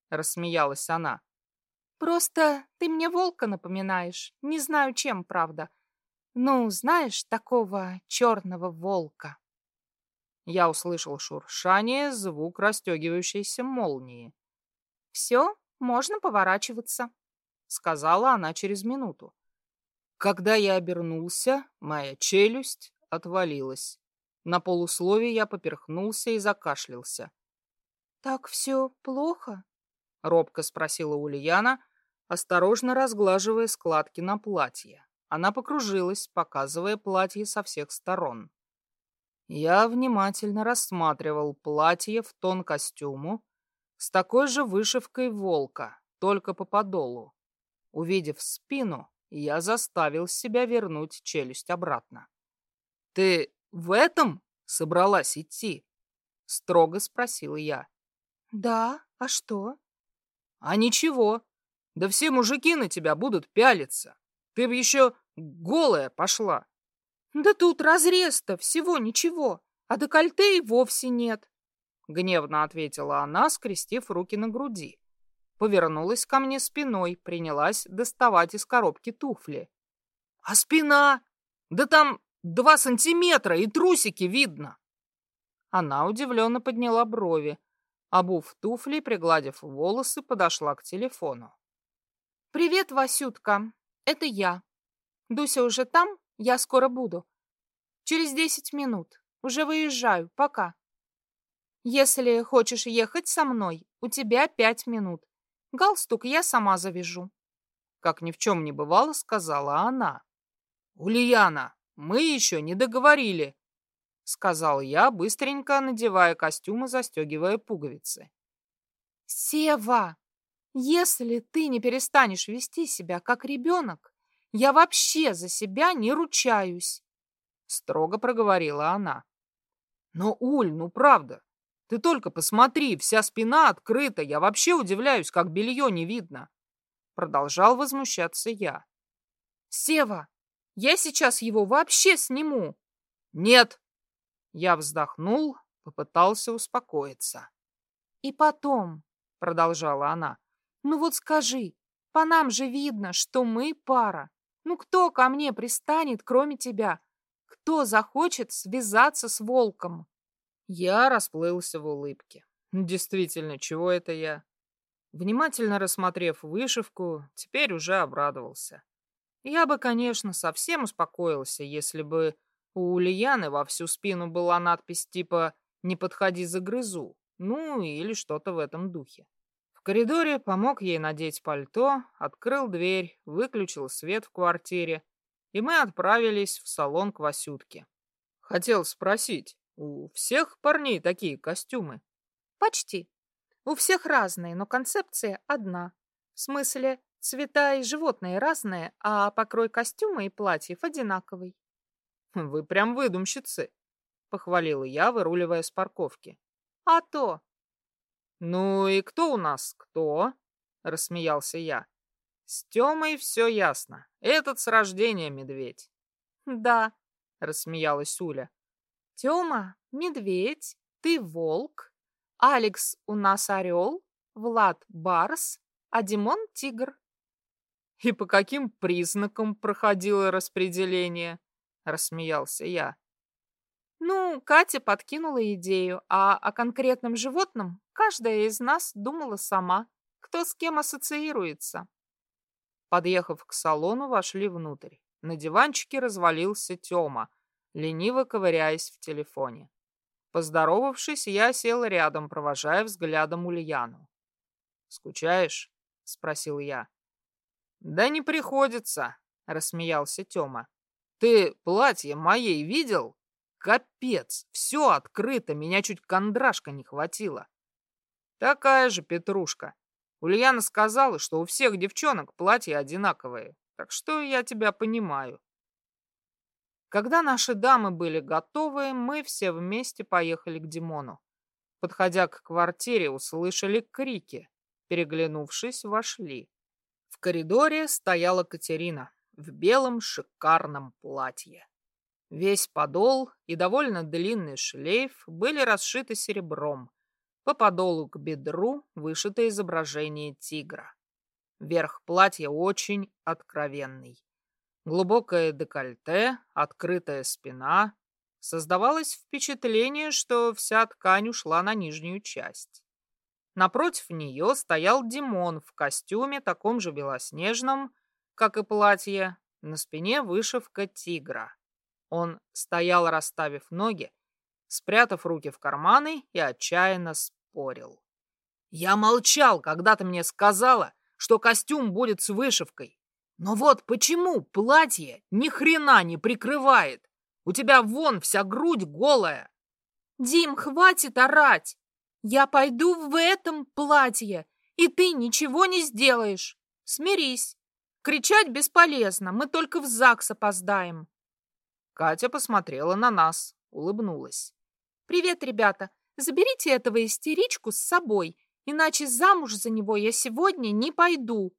— рассмеялась она. Просто ты мне волка напоминаешь. Не знаю, чем, правда. Ну, знаешь, такого черного волка. Я услышал шуршание, звук расстегивающейся молнии. Все, можно поворачиваться, — сказала она через минуту. Когда я обернулся, моя челюсть отвалилась. На полусловие я поперхнулся и закашлялся. «Так все плохо?» — робко спросила Ульяна, осторожно разглаживая складки на платье. Она покружилась, показывая платье со всех сторон. Я внимательно рассматривал платье в тон костюму с такой же вышивкой волка, только по подолу. Увидев спину, я заставил себя вернуть челюсть обратно. «Ты в этом собралась идти?» — строго спросил я. «Да, а что?» «А ничего. Да все мужики на тебя будут пялиться. Ты б еще голая пошла». «Да тут разрез-то всего ничего, а декольте и вовсе нет», — гневно ответила она, скрестив руки на груди. Повернулась ко мне спиной, принялась доставать из коробки туфли. «А спина? Да там два сантиметра, и трусики видно!» Она удивленно подняла брови, обув туфли, пригладив волосы, подошла к телефону. «Привет, Васютка, это я. Дуся уже там? Я скоро буду. Через десять минут. Уже выезжаю. Пока. Если хочешь ехать со мной, у тебя пять минут. Галстук я сама завяжу». Как ни в чем не бывало, сказала она. «Ульяна, мы еще не договорили», — сказал я, быстренько надевая костюм и застегивая пуговицы. «Сева, если ты не перестанешь вести себя как ребенок, я вообще за себя не ручаюсь», — строго проговорила она. «Но, Уль, ну правда, ты только посмотри, вся спина открыта, я вообще удивляюсь, как белье не видно», — продолжал возмущаться я. «Сева, я сейчас его вообще сниму». «Нет». Я вздохнул, попытался успокоиться. «И потом», — продолжала она, — «ну вот скажи, по нам же видно, что мы пара. Ну кто ко мне пристанет, кроме тебя? Кто захочет связаться с волком?» Я расплылся в улыбке. Действительно, чего это я? Внимательно рассмотрев вышивку, теперь уже обрадовался. Я бы, конечно, совсем успокоился, если бы у Ульяны во всю спину была надпись типа «Не подходи, загрызу», ну или что-то в этом духе. В коридоре помог ей надеть пальто, открыл дверь, выключил свет в квартире, и мы отправились в салон к Васютке. Хотел спросить, у всех парней такие костюмы? «Почти. У всех разные, но концепция одна. В смысле, цвета и животные разные, а покрой костюма и платьев одинаковый». «Вы прям выдумщицы», — похвалила я, выруливая с парковки. «А то!» «Ну и кто у нас кто?» — рассмеялся я. «С Тёмой все ясно. Этот с рождения медведь». «Да», — рассмеялась Уля. «Тёма — медведь, ты волк, Алекс у нас орел, Влад — барс, а Димон — тигр». «И по каким признакам проходило распределение?» — рассмеялся я. «Ну, Катя подкинула идею, а о конкретном животном каждая из нас думала сама, кто с кем ассоциируется». Подъехав к салону, вошли внутрь. На диванчике развалился Тёма, лениво ковыряясь в телефоне. Поздоровавшись, я сел рядом, провожая взглядом Ульяну. «Скучаешь?» — спросил я. «Да не приходится», — рассмеялся Тёма. «Ты платье моей видел? Капец, все открыто, меня чуть кондрашка не хватило». «Такая же петрушка. Ульяна сказала, что у всех девчонок платья одинаковые, так что я тебя понимаю». Когда наши дамы были готовы, мы все вместе поехали к Димону. Подходя к квартире, услышали крики. Переглянувшись, вошли. В коридоре стояла Катерина в белом шикарном платье. Весь подол и довольно длинный шлейф были расшиты серебром, По подолу к бедру вышито изображение тигра. Верх платья очень откровенный. Глубокое декольте, открытая спина. Создавалось впечатление, что вся ткань ушла на нижнюю часть. Напротив нее стоял Димон в костюме, таком же белоснежном, как и платье. На спине вышивка тигра. Он стоял, расставив ноги, спрятав руки в карманы, и отчаянно спорил. «Я молчал, когда ты мне сказала, что костюм будет с вышивкой. Но вот почему платье ни хрена не прикрывает? У тебя вон вся грудь голая!» «Дим, хватит орать! Я пойду в этом платье, и ты ничего не сделаешь. Смирись. Кричать бесполезно, мы только в ЗАГС опоздаем». Катя посмотрела на нас, улыбнулась. «Привет, ребята. Заберите этого истеричку с собой, иначе замуж за него я сегодня не пойду».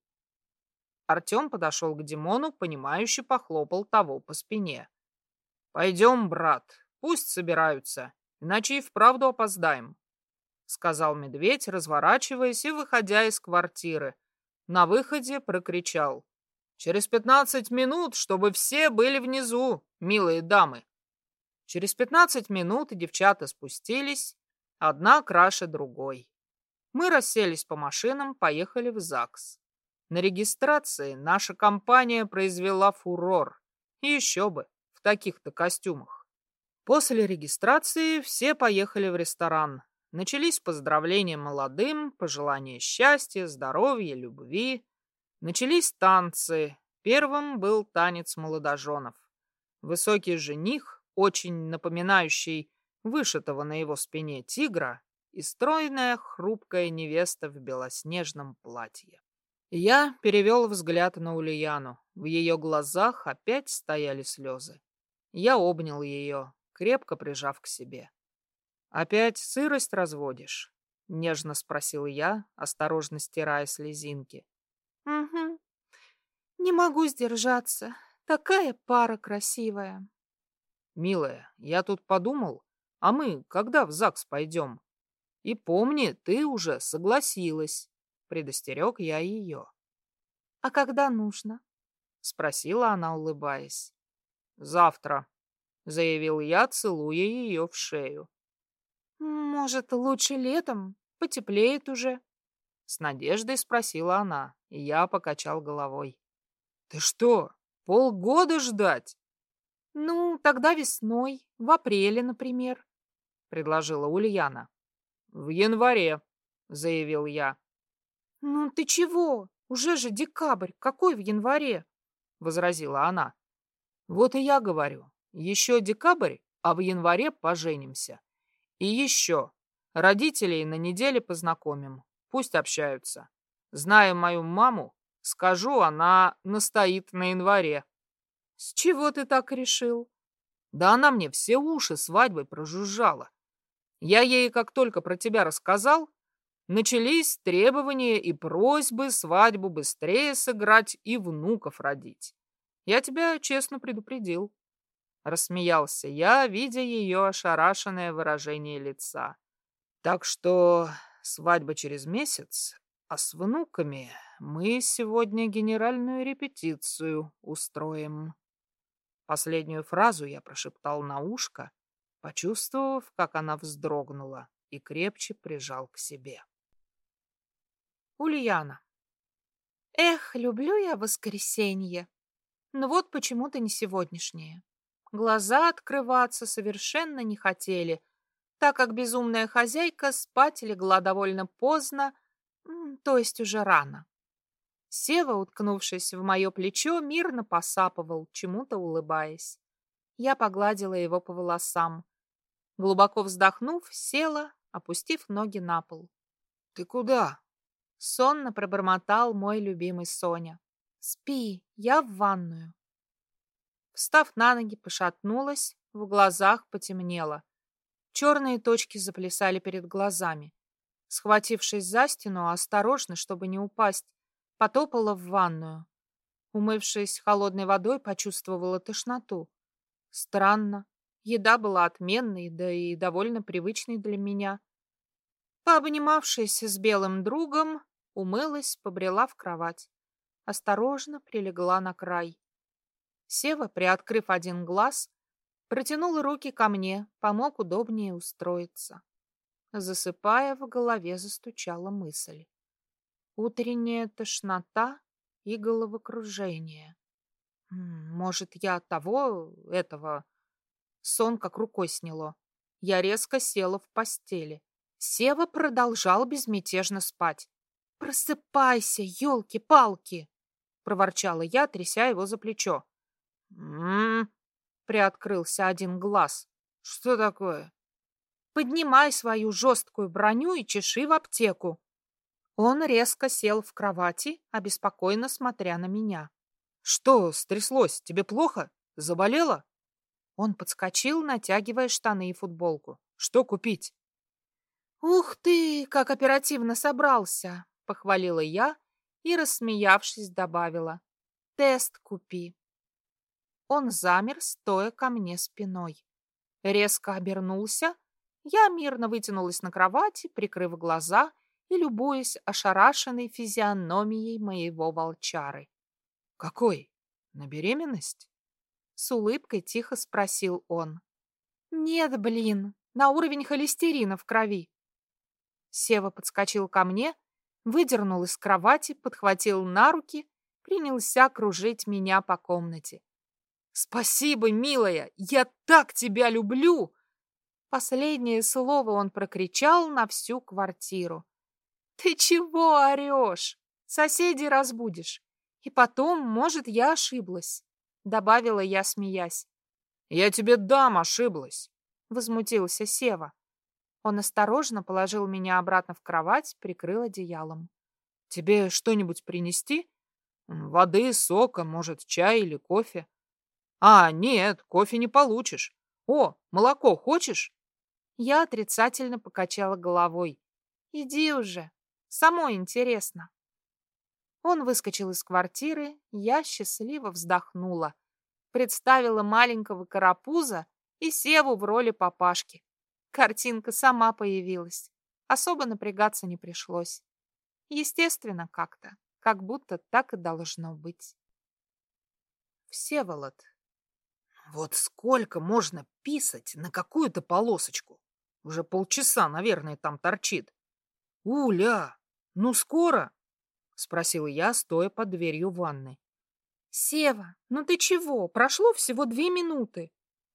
Артем подошел к Димону, понимающе похлопал того по спине. «Пойдем, брат, пусть собираются, иначе и вправду опоздаем», — сказал медведь, разворачиваясь и выходя из квартиры. На выходе прокричал: «Через пятнадцать минут, чтобы все были внизу, милые дамы». Через пятнадцать минут девчата спустились, одна краше другой. Мы расселись по машинам, поехали в ЗАГС. На регистрации наша компания произвела фурор. И еще бы, в таких-то костюмах. После регистрации все поехали в ресторан. Начались поздравления молодым, пожелания счастья, здоровья, любви. Начались танцы. Первым был танец молодоженов. Высокий жених, очень напоминающий вышитого на его спине тигра, и стройная хрупкая невеста в белоснежном платье. Я перевел взгляд на Ульяну. В ее глазах опять стояли слезы. Я обнял ее, крепко прижав к себе. «Опять сырость разводишь?» — нежно спросил я, осторожно стирая слезинки. «Угу. Не могу сдержаться. Такая пара красивая». «Милая, я тут подумал, а мы когда в ЗАГС пойдем? И помни, ты уже согласилась», — предостерег я ее. «А когда нужно?» — спросила она, улыбаясь. «Завтра», — заявил я, целуя ее в шею. «Может, лучше летом? Потеплеет уже?» С надеждой спросила она, и я покачал головой. «Ты что, полгода ждать?» «Ну, тогда весной, в апреле, например», — предложила Ульяна. «В январе», — заявил я. «Ну ты чего? Уже же декабрь, какой в январе?» — возразила она. «Вот и я говорю, еще декабрь, а в январе поженимся. И еще, родителей на неделе познакомим, пусть общаются. Зная мою маму, скажу, она настоит на январе». «С чего ты так решил?» «Да она мне все уши свадьбой прожужжала. Я ей, как только про тебя рассказал, начались требования и просьбы свадьбу быстрее сыграть и внуков родить. Я тебя честно предупредил». Рассмеялся я, видя ее ошарашенное выражение лица. «Так что свадьба через месяц, а с внуками мы сегодня генеральную репетицию устроим». Последнюю фразу я прошептал на ушко, почувствовав, как она вздрогнула, и крепче прижал к себе. Ульяна. Эх, люблю я воскресенье. Но вот почему-то не сегодняшнее. Глаза открываться совершенно не хотели, так как безумная хозяйка спать легла довольно поздно, то есть уже рано. Сева, уткнувшись в мое плечо, мирно посапывал, чему-то улыбаясь. Я погладила его по волосам. Глубоко вздохнув, села, опустив ноги на пол. «Ты куда?» — сонно пробормотал мой любимый Соня. «Спи, я в ванную». Встав на ноги, пошатнулась, в глазах потемнело. Черные точки заплясали перед глазами. Схватившись за стену, осторожно, чтобы не упасть, потопала в ванную. Умывшись холодной водой, почувствовала тошноту. Странно. Еда была отменной, да и довольно привычной для меня. Пообнимавшись с белым другом, умылась, побрела в кровать. Осторожно прилегла на край. Сева, приоткрыв один глаз, протянул руки ко мне, помог удобнее устроиться. Засыпая, в голове застучала мысль. Утренняя тошнота и головокружение. Может, я того, этого... Сон как рукой сняло. Я резко села в постели. Сева продолжал безмятежно спать. «Просыпайся, елки-палки!» — проворчала я, тряся его за плечо. «М-м-м!» — приоткрылся один глаз. «Что такое?» «Поднимай свою жесткую броню и чеши в аптеку». Он резко сел в кровати, обеспокоенно смотря на меня. «Что стряслось? Тебе плохо? Заболела?» Он подскочил, натягивая штаны и футболку. «Что купить?» «Ух ты, как оперативно собрался!» — похвалила я и, рассмеявшись, добавила. «Тест купи». Он замер, стоя ко мне спиной. Резко обернулся. Я мирно вытянулась на кровати, прикрыв глаза и любуясь ошарашенной физиономией моего волчары. «Какой? На беременность?» С улыбкой тихо спросил он. «Нет, блин, на уровень холестерина в крови». Сева подскочил ко мне, выдернул из кровати, подхватил на руки, принялся кружить меня по комнате. «Спасибо, милая! Я так тебя люблю!» Последнее слово он прокричал на всю квартиру. «Ты чего орешь? Соседей разбудишь. И потом, может, я ошиблась», — добавила я, смеясь. «Я тебе дам, ошиблась!» — возмутился Сева. Он осторожно положил меня обратно в кровать, прикрыл одеялом. «Тебе что-нибудь принести? Воды, сока, может, чай или кофе?» «А, нет, кофе не получишь. О, молоко хочешь?» Я отрицательно покачала головой. «Иди уже, самой интересно». Он выскочил из квартиры, я счастливо вздохнула. Представила маленького карапуза и Севу в роли папашки. Картинка сама появилась. Особо напрягаться не пришлось. Естественно как-то, как будто так и должно быть. Всеволод. Вот сколько можно писать на какую-то полосочку? Уже полчаса, наверное, там торчит. Уля, ну скоро? Спросила я, стоя под дверью ванны. Сева, ну ты чего? Прошло всего две минуты.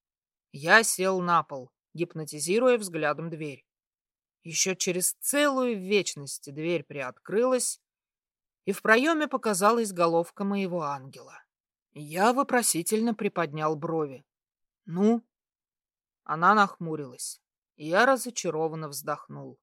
Я сел на пол, гипнотизируя взглядом дверь. Еще через целую вечность дверь приоткрылась, и в проеме показалась головка моего ангела. Я вопросительно приподнял брови. «Ну?» Она нахмурилась, и я разочарованно вздохнул.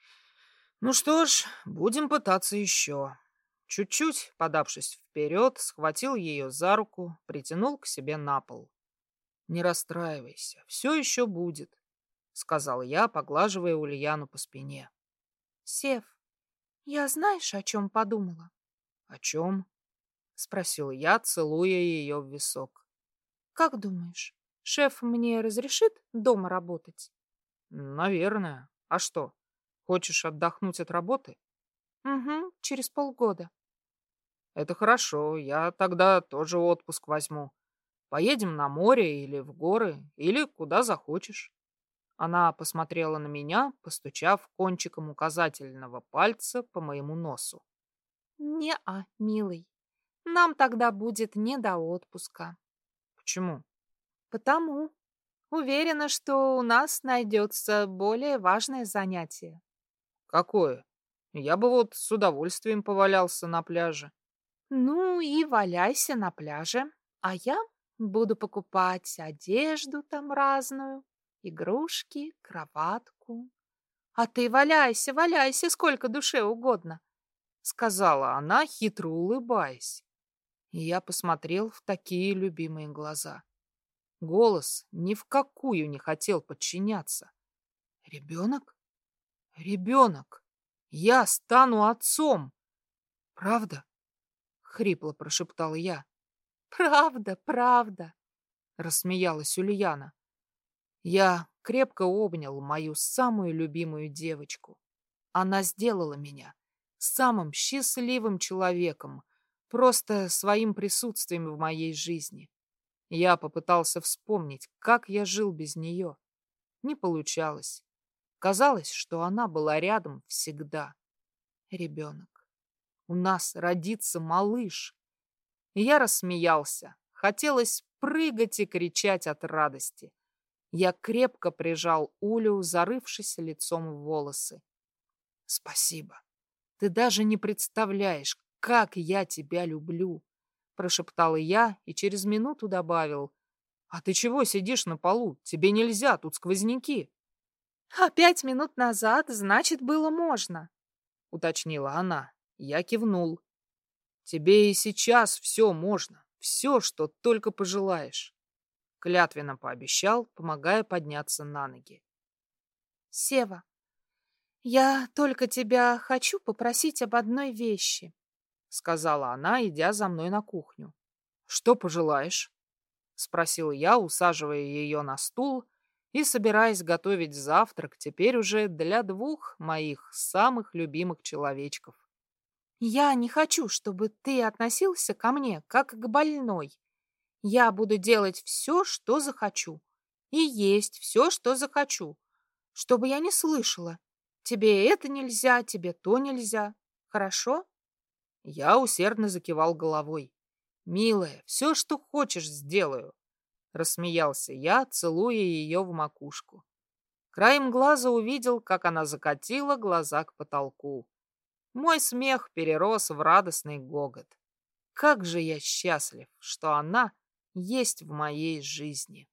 «Ну что ж, будем пытаться еще». Чуть-чуть, подавшись вперед, схватил ее за руку, притянул к себе на пол. «Не расстраивайся, все еще будет», — сказал я, поглаживая Ульяну по спине. «Сев, я знаешь, о чем подумала?» «О чем?» — спросил я, целуя ее в висок. «Как думаешь, шеф мне разрешит дома работать?» «Наверное. А что, хочешь отдохнуть от работы?» «Угу, через полгода». «Это хорошо, я тогда тоже отпуск возьму. Поедем на море или в горы, или куда захочешь». Она посмотрела на меня, постучав кончиком указательного пальца по моему носу. «Не-а, милый, нам тогда будет не до отпуска». «Почему?» «Потому. Уверена, что у нас найдется более важное занятие». «Какое? Я бы вот с удовольствием повалялся на пляже». «Ну и валяйся на пляже, а я буду покупать одежду там разную, игрушки, кроватку. А ты валяйся, валяйся, сколько душе угодно», — сказала она, хитро улыбаясь. И я посмотрел в такие любимые глаза. Голос ни в какую не хотел подчиняться. «Ребенок? Ребенок! Я стану отцом! Правда?» — хрипло прошептала я. «Правда, правда», — рассмеялась Ульяна. Я крепко обнял мою самую любимую девочку. Она сделала меня самым счастливым человеком, просто своим присутствием в моей жизни. Я попытался вспомнить, как я жил без нее. Не получалось. Казалось, что она была рядом всегда. Ребенок. У нас родится малыш. И я рассмеялся. Хотелось прыгать и кричать от радости. Я крепко прижал Улю, зарывшись лицом в волосы. «Спасибо. Ты даже не представляешь, как я тебя люблю», — прошептал я и через минуту добавил. «А ты чего сидишь на полу? Тебе нельзя, тут сквозняки». «А пять минут назад, значит, было можно», — уточнила она. Я кивнул. «Тебе и сейчас все можно, все, что только пожелаешь», — клятвенно пообещал, помогая подняться на ноги. «Сева, я только тебя хочу попросить об одной вещи», — сказала она, идя за мной на кухню. «Что пожелаешь?» — спросил я, усаживая ее на стул и собираясь готовить завтрак теперь уже для двух моих самых любимых человечков. «Я не хочу, чтобы ты относился ко мне как к больной. Я буду делать все, что захочу, и есть все, что захочу, чтобы я не слышала. Тебе это нельзя, тебе то нельзя. Хорошо?» Я усердно закивал головой. «Милая, все, что хочешь, сделаю», — рассмеялся я, целуя ее в макушку. Краем глаза увидел, как она закатила глаза к потолку. Мой смех перерос в радостный гогот. Как же я счастлив, что она есть в моей жизни.